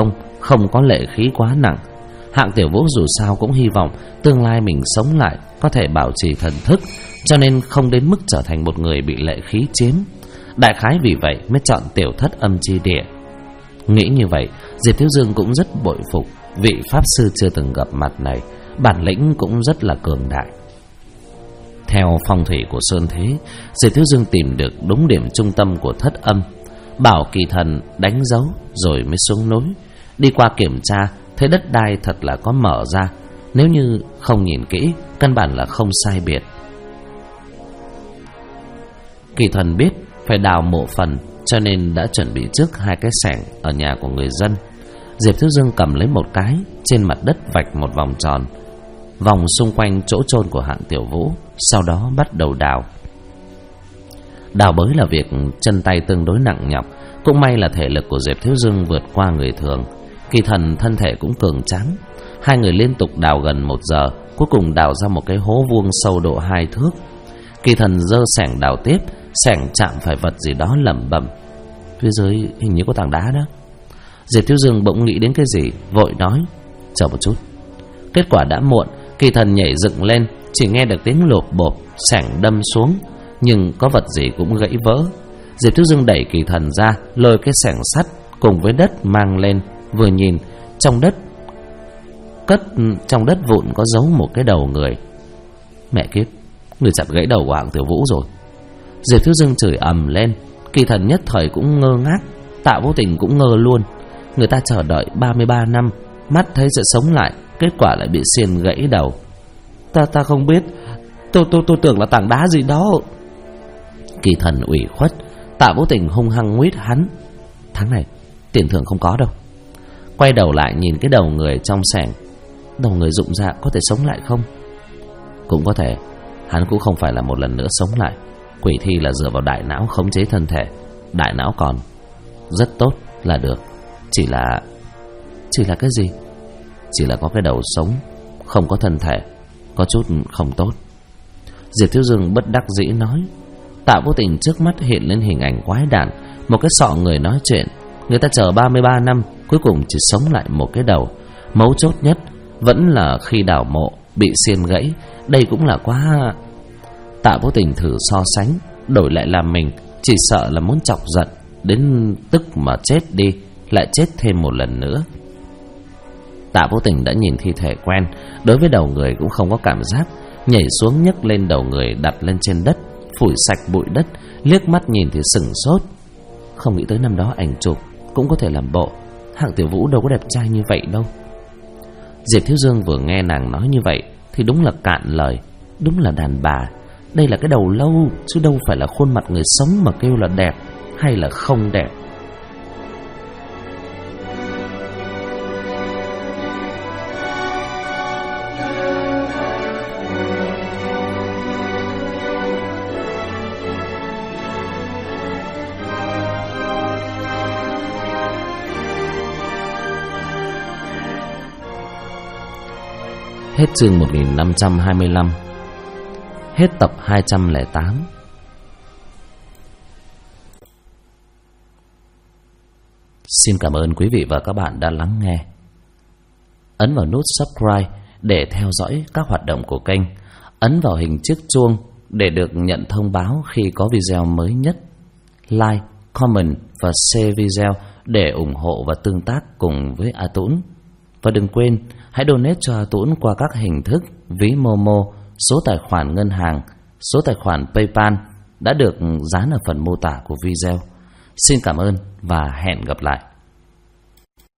không có lệ khí quá nặng. Hạng Tiểu Vũ dù sao cũng hy vọng tương lai mình sống lại có thể bảo trì thần thức, cho nên không đến mức trở thành một người bị lệ khí chiếm. Đại khái vì vậy mới chọn tiểu thất âm chi địa. Nghĩ như vậy, Diệp Thiếu Dương cũng rất bội phục vị pháp sư chưa từng gặp mặt này, bản lĩnh cũng rất là cường đại. Theo phong thủy của sơn thế, Diệp Thiếu Dương tìm được đúng điểm trung tâm của thất âm, bảo kỳ thần đánh dấu rồi mới xuống núi. Đi qua kiểm tra, thấy đất đai thật là có mở ra, nếu như không nhìn kỹ, căn bản là không sai biệt. Kỳ thần biết phải đào mộ phần, cho nên đã chuẩn bị trước 2 cái xẻng ở nhà của người dân. Diệp Thiếu Dương cầm lấy một cái, trên mặt đất vạch một vòng tròn, vòng xung quanh chỗ chôn của Hạng Tiểu Vũ, sau đó bắt đầu đào. Đào bới là việc chân tay tương đối nặng nhọc, cũng may là thể lực của Diệp Thiếu Dương vượt qua người thường. Kỳ thần thân thể cũng cường tráng. 2 người liên tục đào gần 1 giờ, cuối cùng đào ra một cái hố vuông sâu độ 2 thước. Kỳ thần giơ xẻng đào tiếp, xẻng chạm phải vật gì đó lẩm bẩm: phía dưới hình như có tảng đá đó. Diệp Thiếu Dương bỗng nghĩ đến cái gì, vội nói: chờ một chút. Kết quả đã muộn, kỳ thần nhảy dựng lên, chỉ nghe được tiếng lộp bộp, xẻng đâm xuống, nhưng có vật gì cũng gãy vỡ. Diệp Thiếu Dương đẩy kỳ thần ra, lôi cái xẻng sắt cùng với đất mang lên, vừa nhìn trong đất vụn có giấu một cái đầu người. Mẹ kiếp, người chặt gãy đầu của Hạng Tiểu Vũ rồi. Diệp Thiếu Dương chửi ầm lên. Kỳ thần nhất thời cũng ngơ ngác, Tạ Vô Tình cũng ngơ luôn. Người ta chờ đợi 33 năm, mắt thấy sẽ sống lại, kết quả lại bị xiên gãy đầu. Ta không biết, tôi tưởng là tảng đá gì đó. Kỳ thần ủy khuất. Tạ Vô Tình hung hăng nguyết hắn: tháng này tiền thưởng không có đâu. Quay đầu lại nhìn cái đầu người trong xẻng. Đầu người rụng ra có thể sống lại không? Cũng có thể. Hắn cũng không phải là một lần nữa sống lại. Quỷ thi là dựa vào đại não khống chế thân thể. Đại não còn rất tốt là được. Chỉ là cái gì? Chỉ là có cái đầu sống, không có thân thể, có chút không tốt. Diệp Thiếu Dương bất đắc dĩ nói. Tạ Vô Tình trước mắt hiện lên hình ảnh quái đản, một cái sọ người nói chuyện. Người ta chờ 33 năm, cuối cùng chỉ sống lại một cái đầu. Mấu chốt nhất vẫn là khi đào mộ bị xiên gãy. Đây cũng là quá... Tạ Vô Tình thử so sánh, đổi lại làm mình, chỉ sợ là muốn chọc giận đến tức mà chết đi, lại chết thêm một lần nữa. Tạ Vô Tình đã nhìn thi thể quen, đối với đầu người cũng không có cảm giác, nhảy xuống nhấc lên đầu người đặt lên trên đất, phủi sạch bụi đất, liếc mắt nhìn thì sửng sốt. Không nghĩ tới năm đó ảnh chụp cũng có thể làm bộ, Hạng Tiểu Vũ đâu có đẹp trai như vậy đâu. Diệp Thiếu Dương vừa nghe nàng nói như vậy thì đúng là cạn lời. Đúng là đàn bà, đây là cái đầu lâu, chứ đâu phải là khuôn mặt người sống mà kêu là đẹp hay là không đẹp. Hết chương 1525. Hết tập 208. Xin cảm ơn quý vị và các bạn đã lắng nghe. Ấn vào nút subscribe để theo dõi các hoạt động của kênh. Ấn vào hình chiếc chuông để được nhận thông báo khi có video mới nhất. Like, comment và share video để ủng hộ và tương tác cùng với A Tũng. Và đừng quên hãy donate cho A Tũng qua các hình thức ví Momo, số tài khoản ngân hàng, số tài khoản PayPal đã được dán ở phần mô tả của video. Xin cảm ơn và hẹn gặp lại.